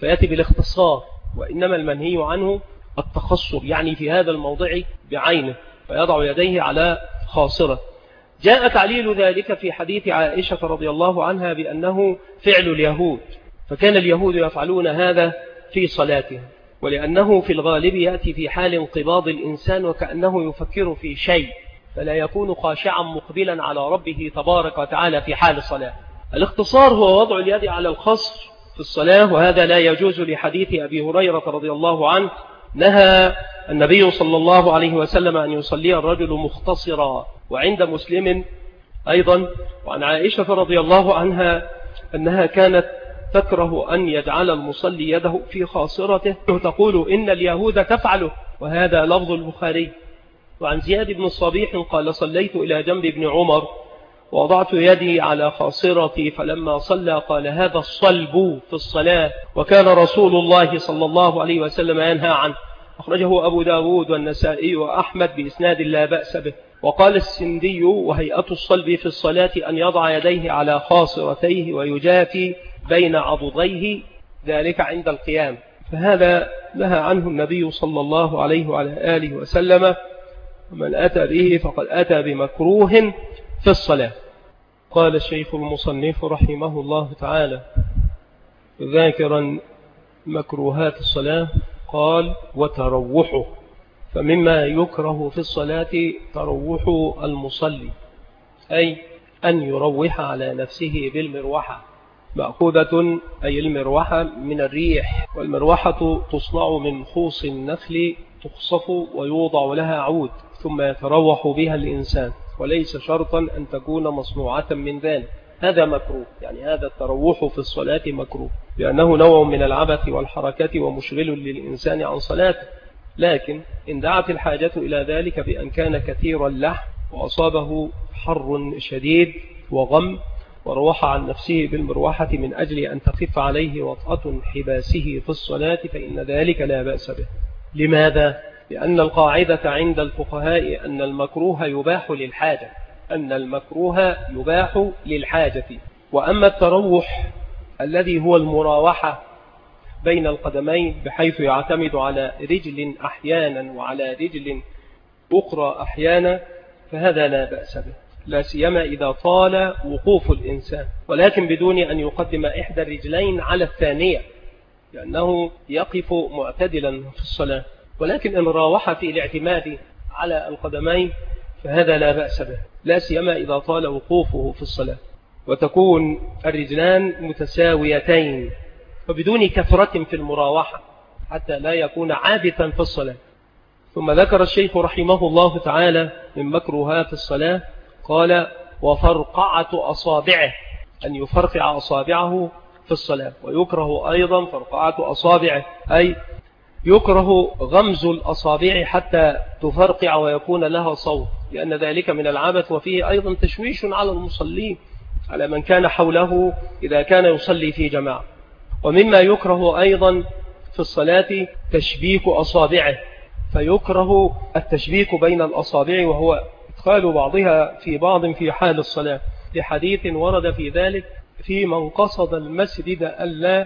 فيأتي بالاختصار، وإنما المنهي عنه التخصر، يعني في هذا الموضع بعينه، فيضع يديه على خاصرة. جاء تعليل ذلك في حديث عائشة رضي الله عنها بأنه فعل اليهود، فكان اليهود يفعلون هذا في صلاتهم، ولأنه في الغالب يأتي في حال انقباض الإنسان وكأنه يفكر في شيء، فلا يكون خاشعا مقبلا على ربه تبارك وتعالى في حال الصلاة. الاختصار هو وضع اليد على الخصر في الصلاة، وهذا لا يجوز لحديث أبي هريرة رضي الله عنه نهى النبي صلى الله عليه وسلم أن يصلي الرجل مختصرا. وعند مسلم أيضا وعن عائشة رضي الله عنها أنها كانت تكره أن يجعل المصلي يده في خاصرته، وتقول إن اليهود تفعله، وهذا لفظ البخاري. وعن زياد بن الصبيح قال صليت إلى جنب ابن عمر ووضعت يدي على خاصرتي، فلما صلى قال هذا الصلب في الصلاة، وكان رسول الله صلى الله عليه وسلم ينهى عنه. أخرجه أبو داود والنسائي وأحمد بإسناد لا بأس به. وقال السندي وهيئة الصلب في الصلاة أن يضع يديه على خاصرتيه ويجافي بين عضديه، ذلك عند القيام، فهذا نهى عنه النبي صلى الله عليه وعلى آله وسلم، ومن أتى به فقد أتى بمكروه في الصلاة. قال الشيخ المصنف رحمه الله تعالى ذاكرا مكروهات الصلاة، قال وتروحه، فمما يكره في الصلاة تروح المصلي، أي أن يروح على نفسه بالمروحة، مأخوذة أي المروحة من الريح، والمروحة تصنع من خوص النخل تخصف ويوضع لها عود ثم يتروح بها الإنسان، وليس شرطا أن تكون مصنوعة من ذلك. هذا مكروه، يعني هذا التروح في الصلاة مكروه، لأنه نوع من العبث والحركة ومشغل للإنسان عن صلاته. لكن إن دعت الحاجة إلى ذلك بأن كان كثير اللحم وأصابه حر شديد وغم وروح عن نفسه بالمروحة من أجل أن تخف عليه وطأة حباسه في الصلاة، فإن ذلك لا بأس به. لماذا؟ لأن القاعدة عند الفقهاء أن المكروه يباح للحاجة، وأما التروح الذي هو المراوحة بين القدمين بحيث يعتمد على رجل أحيانا وعلى رجل أخرى أحيانا، فهذا لا بأس به، لا سيما إذا طال وقوف الإنسان، ولكن بدون أن يقدم إحدى الرجلين على الثانية، لأنه يقف معتدلا في الصلاة. ولكن إن راوح في الاعتماد على القدمين فهذا لا بأس به، لا سيما إذا طال وقوفه في الصلاة، وتكون الرجلان متساويتين وبدون كثرة في المراوحة حتى لا يكون عابثا في الصلاة. ثم ذكر الشيخ رحمه الله تعالى من مكروهات الصلاة، قال وفرقعة أصابعه، أن يفرقع أصابعه في الصلاة. ويكره أيضا فرقعة أصابعه، أي يكره غمز الأصابع حتى تفرقع ويكون لها صوت، لأن ذلك من العبث، وفيه أيضا تشويش على المصلين، على من كان حوله إذا كان يصلي في جماعة. ومما يكره أيضا في الصلاة تشبيك أصابعه، فيكره التشبيك بين الأصابع وهو إدخال بعضها في بعض في حال الصلاة، لحديث ورد في ذلك في من قصد المسجد ألا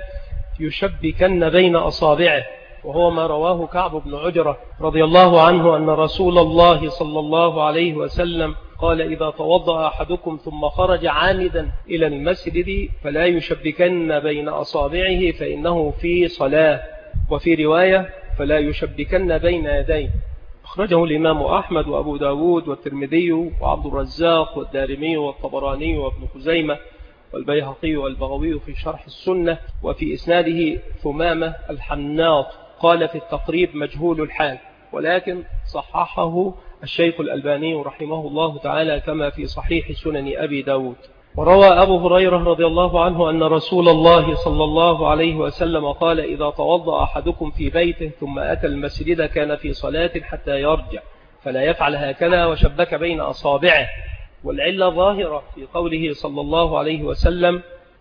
يشبكن بين أصابعه، وهو ما رواه كعب بن عجرة رضي الله عنه أن رسول الله صلى الله عليه وسلم قال إذا توضأ أحدكم ثم خرج عامدا إلى المسجد فلا يشبكن بين أصابعه فإنه في صلاة، وفي رواية فلا يشبكن بين يديه. أخرجه الإمام أحمد وأبو داود والترمذي وعبد الرزاق والدارمي والطبراني وابن خزيمة والبيهقي والبغوي في شرح السنة. وفي إسناده ثمامة الحناط قال في التقريب مجهول الحال، ولكن صححه الشيخ الألباني رحمه الله تعالى كما في صحيح سنن أبي داود. وروى أبو هريرة رضي الله عنه أن رسول الله صلى الله عليه وسلم قال إذا توضأ أحدكم في بيته ثم أتى المسجد كان في صلاة حتى يرجع فلا يفعل هكذا وشبك بين أصابعه. والعلة ظاهرة في قوله صلى الله عليه وسلم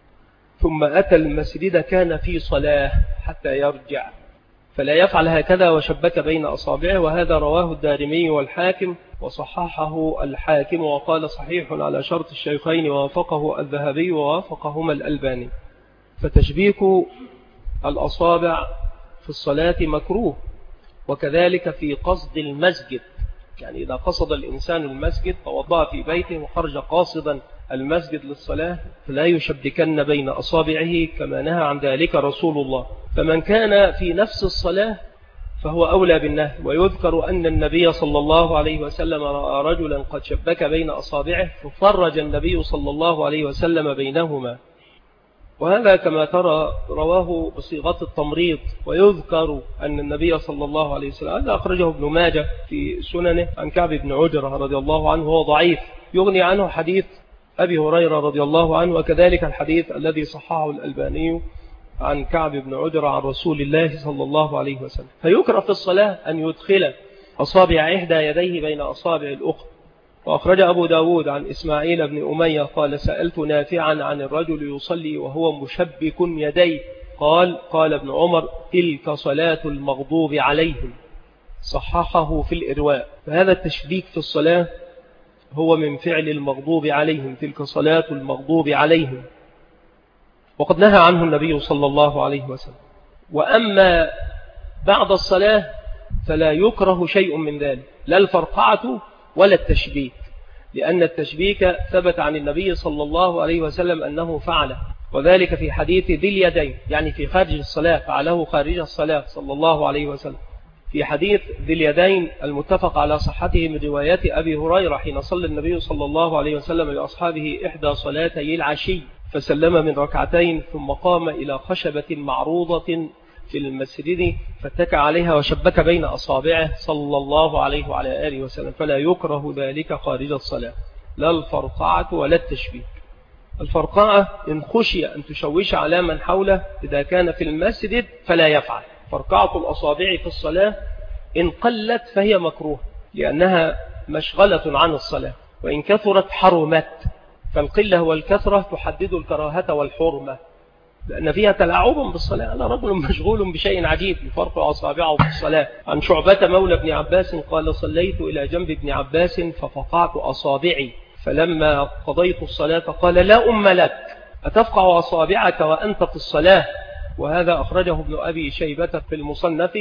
ثم أتى المسجد كان في صلاة حتى يرجع، فلا يفعل هكذا وشبك بين أصابعه. وهذا رواه الدارمي والحاكم وصححه الحاكم وقال صحيح على شرط الشيخين ووافقه الذهبي ووافقهما الألباني. فتشبيك الأصابع في الصلاة مكروه، وكذلك في قصد المسجد. يعني إذا قصد الإنسان المسجد توضأ في بيته وخرج قاصدا المسجد للصلاة فلا يشبكن بين أصابعه كما نهى عن ذلك رسول الله. فمن كان في نفس الصلاة فهو أولى بالنهي. ويذكر أن النبي صلى الله عليه وسلم رأى رجلا قد شبك بين أصابعه ففرج النبي صلى الله عليه وسلم بينهما، وهذا كما ترى رواه بصيغة التمريض. ويذكر أن النبي صلى الله عليه وسلم، هذا أخرجه ابن ماجه في سننه عن كعب بن عجرة رضي الله عنه، هو ضعيف يغني عنه حديث أبي هريرة رضي الله عنه، وكذلك الحديث الذي صححه الألباني عن كعب بن عجرة عن رسول الله صلى الله عليه وسلم. فيكره في الصلاة أن يدخل أصابع إحدى يديه بين أصابع الأخرى. وأخرج أبو داود عن إسماعيل بن أمية قال سألت نافعا عن الرجل يصلي وهو مشبك يديه، قال ابن عمر تلك صلاة المغضوب عليهم، صححه في الإرواء. فهذا التشبيك في الصلاة هو من فعل المغضوب عليهم، تلك صلاة المغضوب عليهم، وقد نهى عنه النبي صلى الله عليه وسلم. وأما بعد الصلاة فلا يكره شيء من ذلك، لا الفرقعة ولا التشبيك، لأن التشبيك ثبت عن النبي صلى الله عليه وسلم أنه فعله، وذلك في حديث ذي اليدين، يعني في خارج الصلاة، فعله خارج الصلاة صلى الله عليه وسلم. في حديث ذي اليدين المتفق على صحته من روايات أبي هريرة حين صلى النبي صلى الله عليه وسلم لأصحابه إحدى صلاتي العشي فسلم من ركعتين ثم قام إلى خشبة معروضة في المسجد فاتكى عليها وشبك بين أصابعه صلى الله عليه وعلى آله وسلم، فلا يكره ذلك خارج الصلاة، لا الفرقعة ولا التشبيك. الفرقعة إن خشي أن تشوش على من حوله إذا كان في المسجد فلا يفعل. فرقعة الأصابع في الصلاة إن قلت فهي مكروه لأنها مشغلة عن الصلاة، وإن كثرت حرمت، فالقلة والكثرة تحدد الكراهة والحرمة، لأن فيها تلاعب بالصلاة. أنا رجل مشغول بشيء عجيب يفرق أصابعه في الصلاة. عن شعبة مولى ابن عباس قال صليت إلى جنب ابن عباس ففقعت أصابعي، فلما قضيت الصلاة قال لا أم لك أتفقع أصابعك وأنت في الصلاة. وهذا أخرجه ابن أبي شيبة في المصنف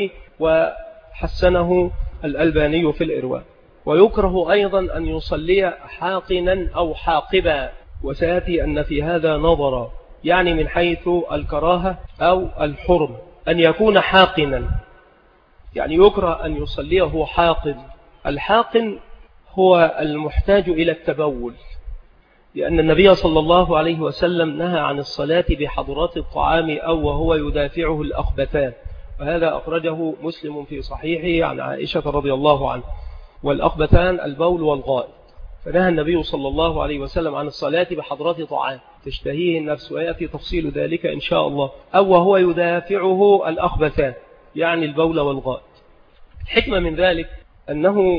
وحسنه الألباني في الإرواء. ويكره أيضا أن يصلي حاقنا أو حاقبا، وسيأتي أن في هذا نظرا، يعني من حيث الكراهة أو الحرم. أن يكون حاقنا يعني يكره أن يصليه حاقن. الحاقن هو المحتاج إلى التبول، لأن النبي صلى الله عليه وسلم نهى عن الصلاة بحضرات الطعام أو وهو يدافعه الأخبثان، وهذا أخرجه مسلم في صحيحه عن عائشة رضي الله عنه. والأخبثان البول والغائط، فنهى النبي صلى الله عليه وسلم عن الصلاة بحضرات طعام تشتهيه النفس، ويأتي تفصيل ذلك إن شاء الله، أو وهو يدافعه الأخبثان يعني البول والغائط. الحكمة من ذلك أنه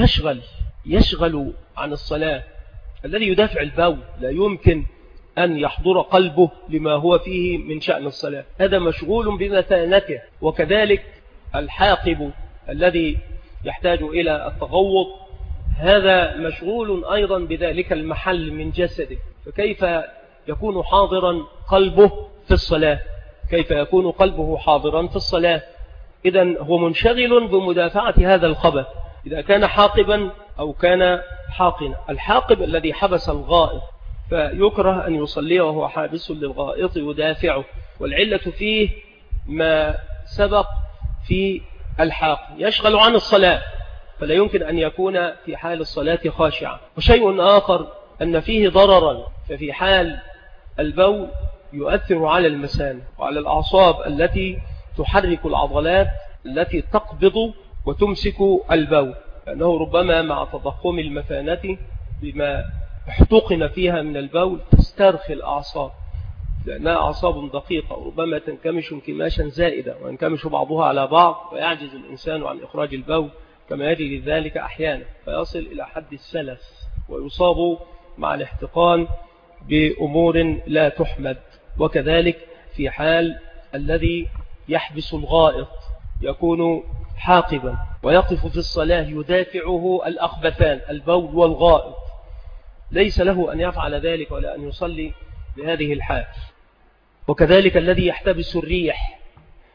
يشغل عن الصلاة. الذي يدافع البول لا يمكن أن يحضر قلبه لما هو فيه من شأن الصلاة، هذا مشغول بمثانته. وكذلك الحاقب الذي يحتاج إلى التغوط هذا مشغول أيضا بذلك المحل من جسده، فكيف يكون حاضرا قلبه في الصلاة؟ كيف يكون قلبه حاضرا في الصلاة؟ إذن هو منشغل بمدافعة هذا الخبث إذا كان حاقبا أو كان حاقنا. الحاقب الذي حبس الغائط فيكره أن يصلي وهو حابس للغائط يدافعه، والعلة فيه ما سبق في الحاقب يشغل عن الصلاة، فلا يمكن أن يكون في حال الصلاة خاشعا. وشيء آخر أن فيه ضررا، ففي حال البول يؤثر على المثانة وعلى الأعصاب التي تحرك العضلات التي تقبض وتمسك البول، لأنه ربما مع تضخم المثانة بما احتقن فيها من البول تسترخي الأعصاب، لأنها أعصاب دقيقة وربما تنكمش انكماشا زائدا وينكمش بعضها على بعض ويعجز الإنسان عن إخراج البول كما يجري ذلك أحيانا، فيصل إلى حد السلس ويصاب مع الاحتقان بأمور لا تحمد. وكذلك في حال الذي يحبس الغائط يكون حاقبا ويقف في الصلاة يدافعه الأخبثان البول والغائط، ليس له أن يفعل ذلك ولا أن يصلي بهذه الحال. وكذلك الذي يحتبس الريح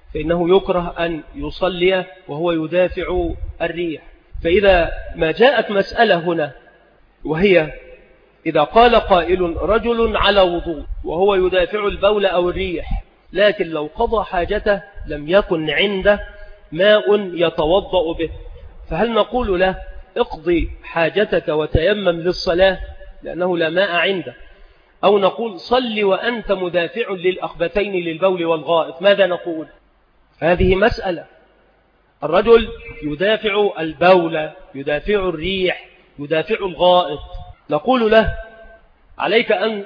فإنه يكره أن يصلي وهو يدافع الريح. فإذا ما جاءت مسألة هنا، وهي إذا قال قائل رجل على وضوء وهو يدافع البول أو الريح، لكن لو قضى حاجته لم يكن عنده ماء يتوضأ به، فهل نقول له اقضي حاجتك وتيمم للصلاة لأنه لا ماء عنده، أو نقول صل وأنت مدافع للأخبتين للبول والغائط؟ ماذا نقول؟ هذه مسألة. الرجل يدافع البول، يدافع الريح، يدافع الغائط، نقول له عليك أن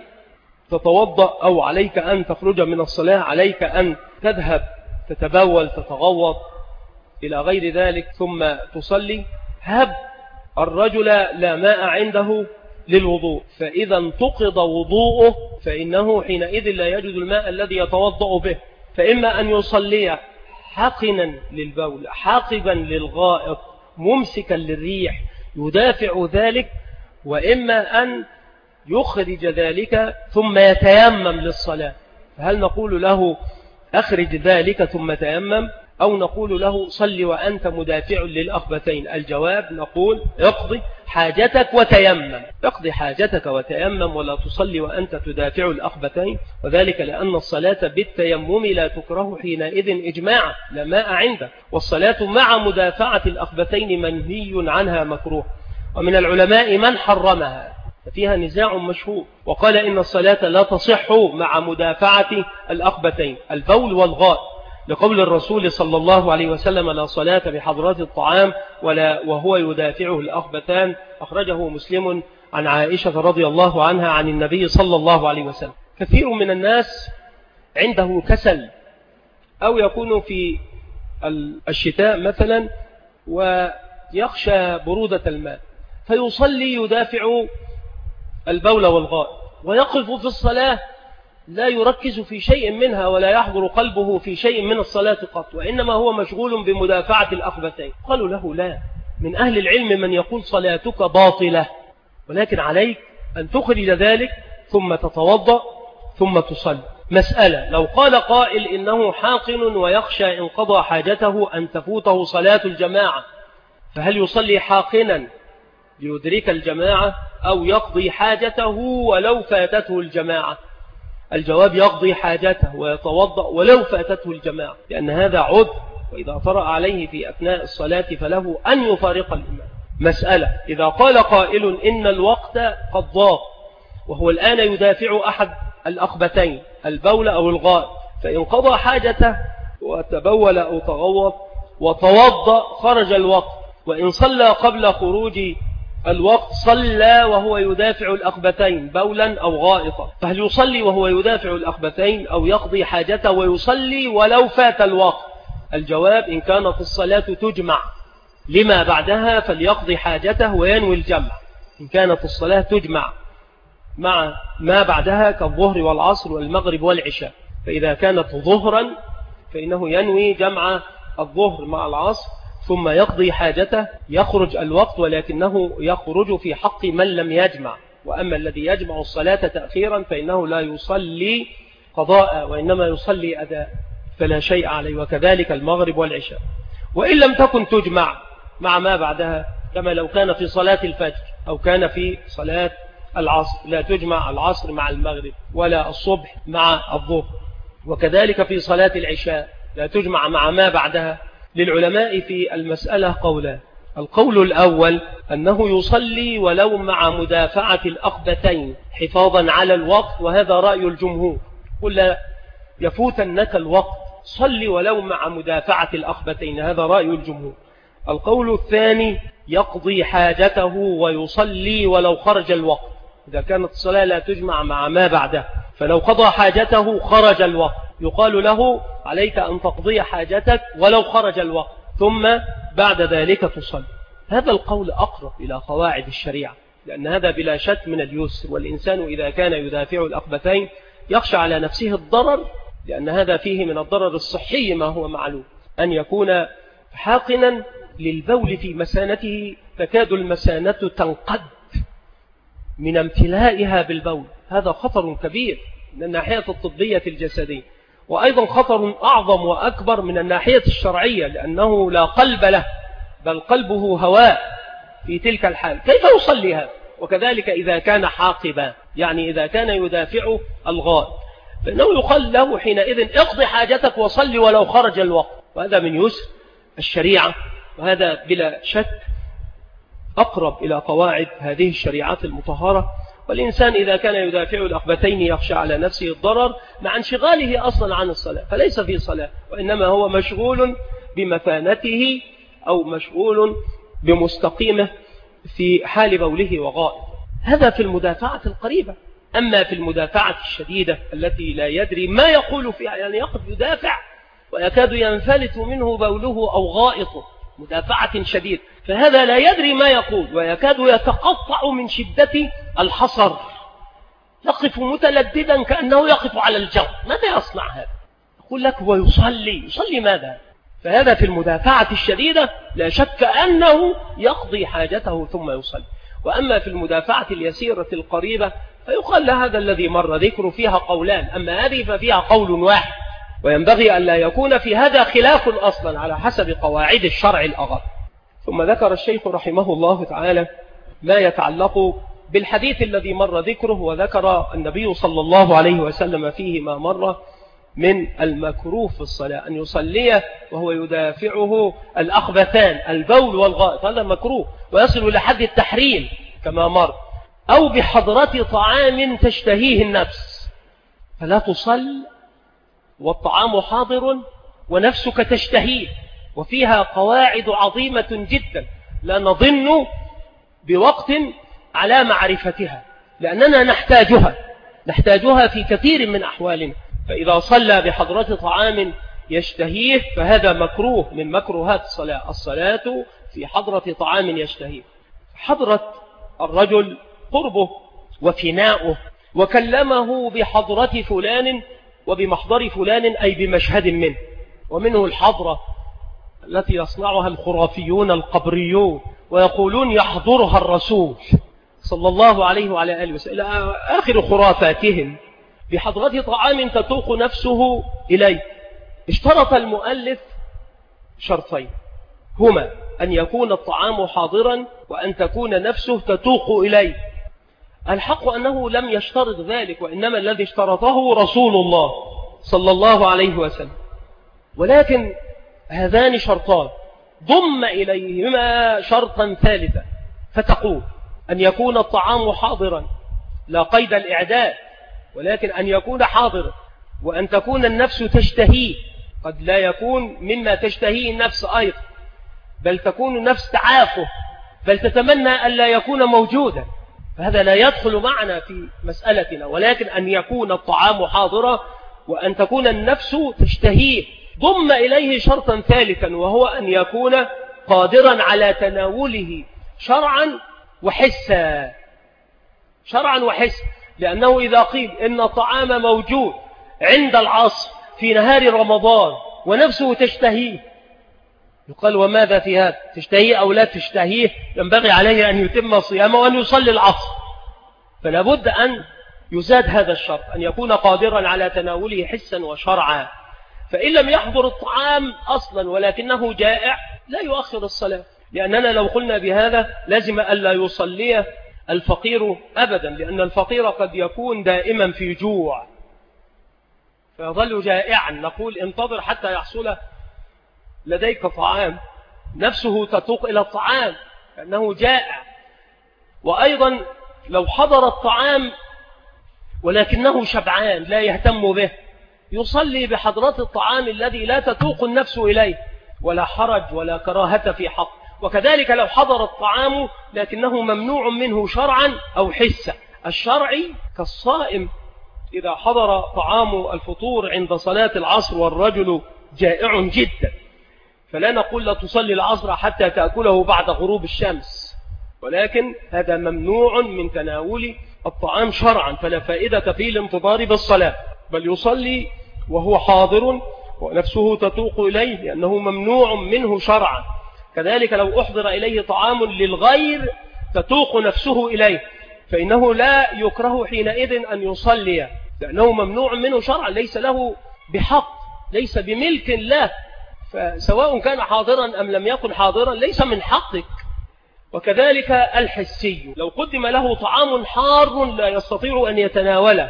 تتوضأ أو عليك أن تخرج من الصلاة، عليك أن تذهب تتبول تتغوط إلى غير ذلك ثم تصلي. هب الرجل لا ماء عنده للوضوء، فإذا انتقض وضوءه فإنه حينئذ لا يجد الماء الذي يتوضأ به، فإما أن يصلي حاقنا للبول حاقبا للغائط ممسكا للريح يدافع ذلك، وإما أن يخرج ذلك ثم يتيمم للصلاة. فهل نقول له أخرج ذلك ثم تيمم، أو نقول له صل وأنت مدافع للأخبتين؟ الجواب نقول اقضي حاجتك وتيمم، اقضي حاجتك وتيمم، ولا تصلي وأنت تدافع الأخبتين، وذلك لأن الصلاة بالتيمم لا تكره حينئذ إجماعا، لا ماء عنده، والصلاة مع مدافعة الأخبتين منهي عنها مكروه. ومن العلماء من حرمها، فيها نزاع مشهور، وقال إن الصلاة لا تصح مع مدافعة الأخبتين البول والغائط، لقول الرسول صلى الله عليه وسلم لا صلاة بحضرات الطعام ولا وهو يدافعه الأخبتان، أخرجه مسلم عن عائشة رضي الله عنها عن النبي صلى الله عليه وسلم. كثير من الناس عنده كسل، أو يكون في الشتاء مثلا ويخشى برودة الماء فيصلي يدافع البول والغائط، ويقف في الصلاة لا يركز في شيء منها ولا يحضر قلبه في شيء من الصلاة قط، وإنما هو مشغول بمدافعة الأخبتين. قالوا له لا، من أهل العلم من يقول صلاتك باطلة، ولكن عليك أن تخرج ذلك ثم تتوضأ ثم تصلي. مسألة: لو قال قائل إنه حاقن ويخشى إن قضى حاجته أن تفوته صلاة الجماعة، فهل يصلي حاقنا ليدرك الجماعة أو يقضي حاجته ولو فاتته الجماعة؟ الجواب: يقضي حاجته ويتوضأ ولو فاتته الجماعة، لأن هذا عذر، وإذا طرأ عليه في أثناء الصلاة فله أن يفارق الإمام. مسألة: إذا قال قائل إن الوقت قد ضاق وهو الآن يدافع أحد الأخبتين البول أو الغائط، فإن قضى حاجته وتبول أو تغوط وتوضأ خرج الوقت، وإن صلى قبل خروج الوقت صلى وهو يدافع الأخبتين بولا أو غائطا، فهل يصلي وهو يدافع الأخبتين أو يقضي حاجته ويصلي ولو فات الوقت؟ الجواب: إن كانت الصلاة تجمع لما بعدها فليقضي حاجته وينوي الجمع، إن كانت الصلاة تجمع مع ما بعدها كالظهر والعصر والمغرب والعشاء، فإذا كانت ظهرا فإنه ينوي جمع الظهر مع العصر ثم يقضي حاجته، يخرج الوقت ولكنه يخرج في حق من لم يجمع، وأما الذي يجمع الصلاة تأخيرا فإنه لا يصلي قضاء وإنما يصلي أداء، فلا شيء عليه، وكذلك المغرب والعشاء. وإن لم تكن تجمع مع ما بعدها، كما لو كان في صلاة الفجر أو كان في صلاة العصر، لا تجمع العصر مع المغرب ولا الصبح مع الظهر، وكذلك في صلاة العشاء لا تجمع مع ما بعدها. للعلماء في المسألة قولان: القول الأول أنه يصلي ولو مع مدافعة الأخبتين حفاظا على الوقت، وهذا رأي الجمهور، قل يفوتنك الوقت صلي ولو مع مدافعة الأخبتين، هذا رأي الجمهور. القول الثاني: يقضي حاجته ويصلي ولو خرج الوقت، إذا كانت الصلاة لا تجمع مع ما بعدها، فلو قضى حاجته خرج الوقت، يقال له عليك أن تقضي حاجتك ولو خرج الوقت ثم بعد ذلك تصلي. هذا القول أقرب إلى قواعد الشريعة، لأن هذا بلا شك من اليسر، والإنسان إذا كان يدافع الأخبتين يخشى على نفسه الضرر، لأن هذا فيه من الضرر الصحي ما هو معلوم، أن يكون حاقنا للبول في مسانته تكاد المسانة تنقد من امتلائها بالبول، هذا خطر كبير من الناحية الطبية الجسدية. وأيضا خطر أعظم وأكبر من الناحية الشرعية، لأنه لا قلب له بل قلبه هواء في تلك الحال، كيف يصلي هذا؟ وكذلك إذا كان حاقبا، يعني إذا كان يدافع الغائب، فإنه يقال له حينئذ اقضي حاجتك وصلي ولو خرج الوقت. وهذا من يسر الشريعة، وهذا بلا شك أقرب إلى قواعد هذه الشريعات المطهرة. والإنسان إذا كان يدافع الأخبثين يخشى على نفسه الضرر مع انشغاله أصلا عن الصلاة، فليس في صلاة، وإنما هو مشغول بمثانته أو مشغول بمستقيمه في حال بوله وغائب. هذا في المدافعة القريبة. أما في المدافعة الشديدة التي لا يدري ما يقول فيها، يعني يقف يدافع ويكاد ينفلت منه بوله أو غائطه، مدافعة شديدة، فهذا لا يدري ما يقول ويكاد يتقطع من شدة الحصر، يقف متلددا كأنه يقف على الجو. ماذا يصنع هذا؟ أقول لك هو يصلي ماذا؟ فهذا في المدافعة الشديدة لا شك أنه يقضي حاجته ثم يصلي. وأما في المدافعة اليسيرة القريبة فيقال لهذا الذي مر ذكر فيها قولان، أما هذه ففيها قول واحد، وينبغي أن لا يكون في هذا خلاف أصلا على حسب قواعد الشرع الأغر. ثم ذكر الشيخ رحمه الله تعالى ما يتعلق بالحديث الذي مر ذكره، وذكر النبي صلى الله عليه وسلم فيه ما مر من المكروه في الصلاة، أن يصلي وهو يدافعه الأخبثان البول والغائط، هذا مكروه ويصل إلى حد التحريم كما مر. أو بحضرة طعام تشتهيه النفس، فلا تصل والطعام حاضر ونفسك تشتهيه، وفيها قواعد عظيمة جدا لا نظن بوقت على معرفتها، لأننا نحتاجها في كثير من أحوالنا. فإذا صلى بحضرة طعام يشتهيه فهذا مكروه من مكروهات الصلاة في حضرة طعام يشتهيه. حضرة الرجل قربه وفناؤه، وكلمه بحضرة فلان وبمحضر فلان أي بمشهد منه، ومنه الحضرة التي يصنعها الخرافيون القبريون ويقولون يحضرها الرسول صلى الله عليه وعلى آله وسلم إلى آخر خرافاتهم، بحضرة طعام تتوق نفسه إليه. اشترط المؤلف شرطين، هما أن يكون الطعام حاضرا وأن تكون نفسه تتوق إليه. الحق أنه لم يشترط ذلك، وإنما الذي اشترطه رسول الله صلى الله عليه وسلم. ولكن هذان شرطان ضم إليهما شرطا ثالثا، فتقول أن يكون الطعام حاضرا لا قيد الإعداد، ولكن أن يكون حاضرا، وأن تكون النفس تشتهيه، قد لا يكون مما تشتهيه النفس أيضا، بل تكون النفس تعافه، بل تتمنى أن لا يكون موجودا، فهذا لا يدخل معنا في مسألتنا. ولكن أن يكون الطعام حاضرا وأن تكون النفس تشتهيه. ضم إليه شرطا ثالثا، وهو أن يكون قادرا على تناوله شرعا وحسا. لأنه إذا قيل إن الطعام موجود عند العصر في نهار رمضان ونفسه تشتهيه، يقال وماذا في هذا؟ تشتهيه أو لا تشتهيه، ينبغي عليه أن يتم صيامه وأن يصلي العصر. فلا بد أن يزاد هذا الشرط، أن يكون قادرا على تناوله حسا وشرعا. فإن لم يحضر الطعام أصلا ولكنه جائع لا يؤخر الصلاة، لأننا لو قلنا بهذا لازم ألا يصلي الفقير أبدا، لأن الفقير قد يكون دائما في جوع فيظل جائعا. نقول انتظر حتى يحصل لديك طعام، نفسه تتوق إلى الطعام لأنه جائع. وأيضا لو حضر الطعام ولكنه شبعان لا يهتم به، يصلي بحضرة الطعام الذي لا تتوق النفس إليه، ولا حرج ولا كراهة في حق. وكذلك لو حضر الطعام لكنه ممنوع منه شرعا أو حسا. الشرعي كالصائم إذا حضر طعام الفطور عند صلاة العصر والرجل جائع جدا، فلا نقول لا تصلي العصر حتى تأكله بعد غروب الشمس، ولكن هذا ممنوع من تناول الطعام شرعا، فلا فائدة في الانتظار بالصلاة، بل يصلي وهو حاضر ونفسه تتوق إليه لأنه ممنوع منه شرعا. كذلك لو أحضر إليه طعام للغير تتوق نفسه إليه، فإنه لا يكره حينئذ أن يصلي، لأنه ممنوع منه شرعا، ليس له بحق، ليس بملك له، فسواء كان حاضرا أم لم يكن حاضرا ليس من حقك. وكذلك الحسي، لو قدم له طعام حار لا يستطيع أن يتناوله،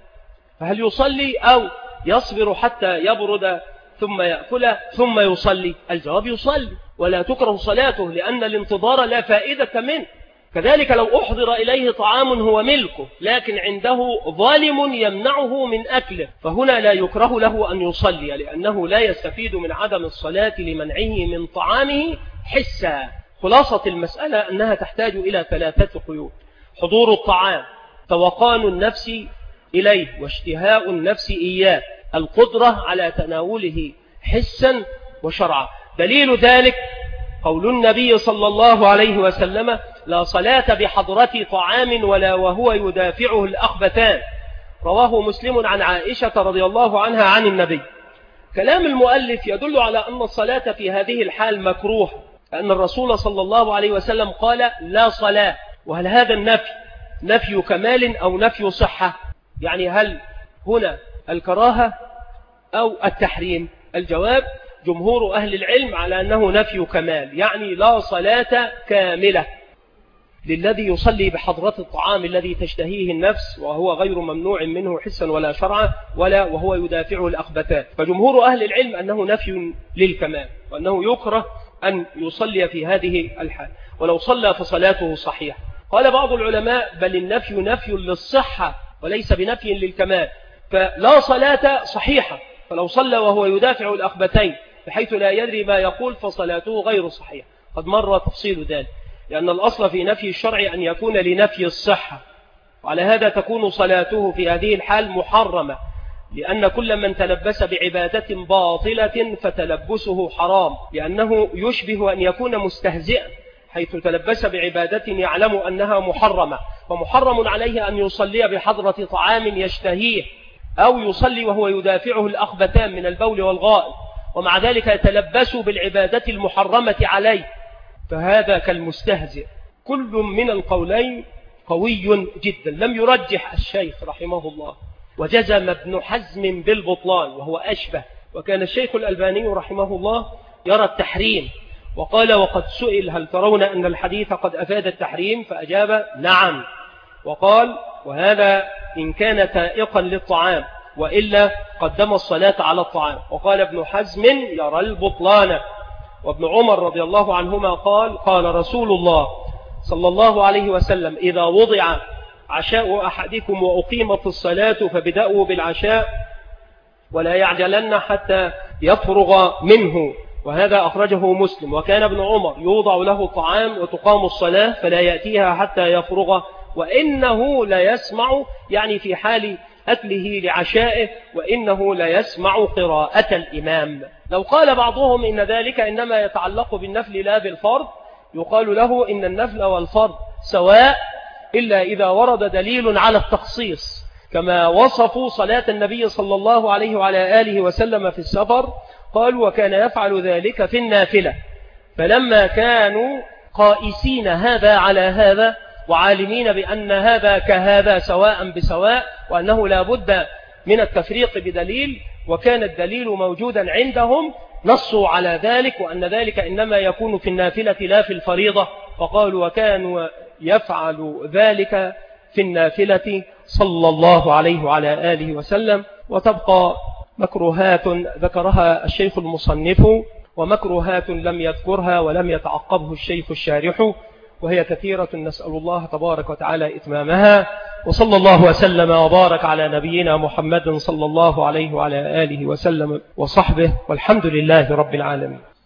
فهل يصلي أو يصبر حتى يبرد ثم يأكله ثم يصلي؟ الجواب يصلي، ولا تكره صلاته لأن الانتظار لا فائدة منه. كذلك لو أحضر إليه طعام هو ملكه لكن عنده ظالم يمنعه من أكله، فهنا لا يكره له أن يصلي، لأنه لا يستفيد من عدم الصلاة لمنعه من طعامه حسا. خلاصة المسألة أنها تحتاج إلى 3 قيود: حضور الطعام، توقان النفس إليه، واشتهاء النفس إياه، القدرة على تناوله حسا وشرعا. دليل ذلك قول النبي صلى الله عليه وسلم: لا صلاة بحضرة طعام ولا وهو يدافعه الأخبثان، رواه مسلم عن عائشة رضي الله عنها عن النبي. كلام المؤلف يدل على أن الصلاة في هذه الحال مكروه، لأن الرسول صلى الله عليه وسلم قال: لا صلاة. وهل هذا النفي نفي كمال أو نفي صحة؟ يعني هل هنا الكراهة أو التحريم؟ الجواب: جمهور أهل العلم على أنه نفي كمال، يعني لا صلاة كاملة للذي يصلي بحضرة الطعام الذي تشتهيه النفس وهو غير ممنوع منه حسا ولا شرعا ولا وهو يدافعه الأخبثان. فجمهور أهل العلم أنه نفي للكمال، وأنه يكره أن يصلي في هذه الحال، ولو صلى فصلاته صحيحة. قال بعض العلماء: بل النفي نفي للصحة وليس بنفي للكمال، فلا صلاة صحيحة، فلو صلى وهو يدافع الأخبثين بحيث لا يدري ما يقول فصلاته غير صحيحة. قد مر تفصيل ذلك، لأن الأصل في نفي الشرع أن يكون لنفي الصحة، وعلى هذا تكون صلاته في هذه الحال محرمة، لأن كل من تلبس بعبادة باطلة فتلبسه حرام، لأنه يشبه أن يكون مستهزئا، حيث تلبس بعبادة يعلم أنها محرمة، ومحرم عليه أن يصلي بحضرة طعام يشتهيه، أو يصلي وهو يدافعه الأخبثان من البول والغائط، ومع ذلك يتلبس بالعبادة المحرمة عليه، فهذا كالمستهزئ. كل من القولين قوي جدا، لم يرجح الشيخ رحمه الله، وجزم ابن حزم بالبطلان وهو أشبه، وكان الشيخ الألباني رحمه الله يرى التحريم، وقال: وقد سئل: هل ترون أن الحديث قد أفاد التحريم؟ فأجاب: نعم. وقال: وهذا إن كان تائقا للطعام، وإلا قدم الصلاة على الطعام. وقال ابن حزم: يرى البطلان. وابن عمر رضي الله عنهما قال: قال رسول الله صلى الله عليه وسلم: إذا وضع عشاء أحدكم وأقيمت الصلاة فبدأوا بالعشاء ولا يعجلن حتى يفرغ منه. وهذا أخرجه مسلم. وكان ابن عمر يوضع له طعام وتقام الصلاة فلا يأتيها حتى يفرغ، وإنه لا يسمع، يعني في حال أكله لعشائه، وإنه لا يسمع قراءة الإمام. لو قال بعضهم إن ذلك إنما يتعلق بالنفل لا بالفرض، يقال له إن النفل والفرض سواء، إلا إذا ورد دليل على التخصيص، كما وصفوا صلاة النبي صلى الله عليه وعلى آله وسلم في السفر، قالوا: وكان يفعل ذلك في النافلة. فلما كانوا قائسين هذا على هذا وعالمين بأن هذا كهذا سواء بسواء، وأنه لا بد من التفريق بدليل، وكان الدليل موجودا عندهم، نصوا على ذلك، وأن ذلك إنما يكون في النافلة لا في الفريضة، فقالوا: وكانوا يفعل ذلك في النافلة صلى الله عليه وعلى آله وسلم. وتبقى مكروهات ذكرها الشيخ المصنف، ومكروهات لم يذكرها ولم يتعقبه الشيخ الشارح، وهي كثيرة، نسأل الله تبارك وتعالى إتمامها. وصلى الله وسلم وبارك على نبينا محمد صلى الله عليه وعلى آله وسلم وصحبه، والحمد لله رب العالمين.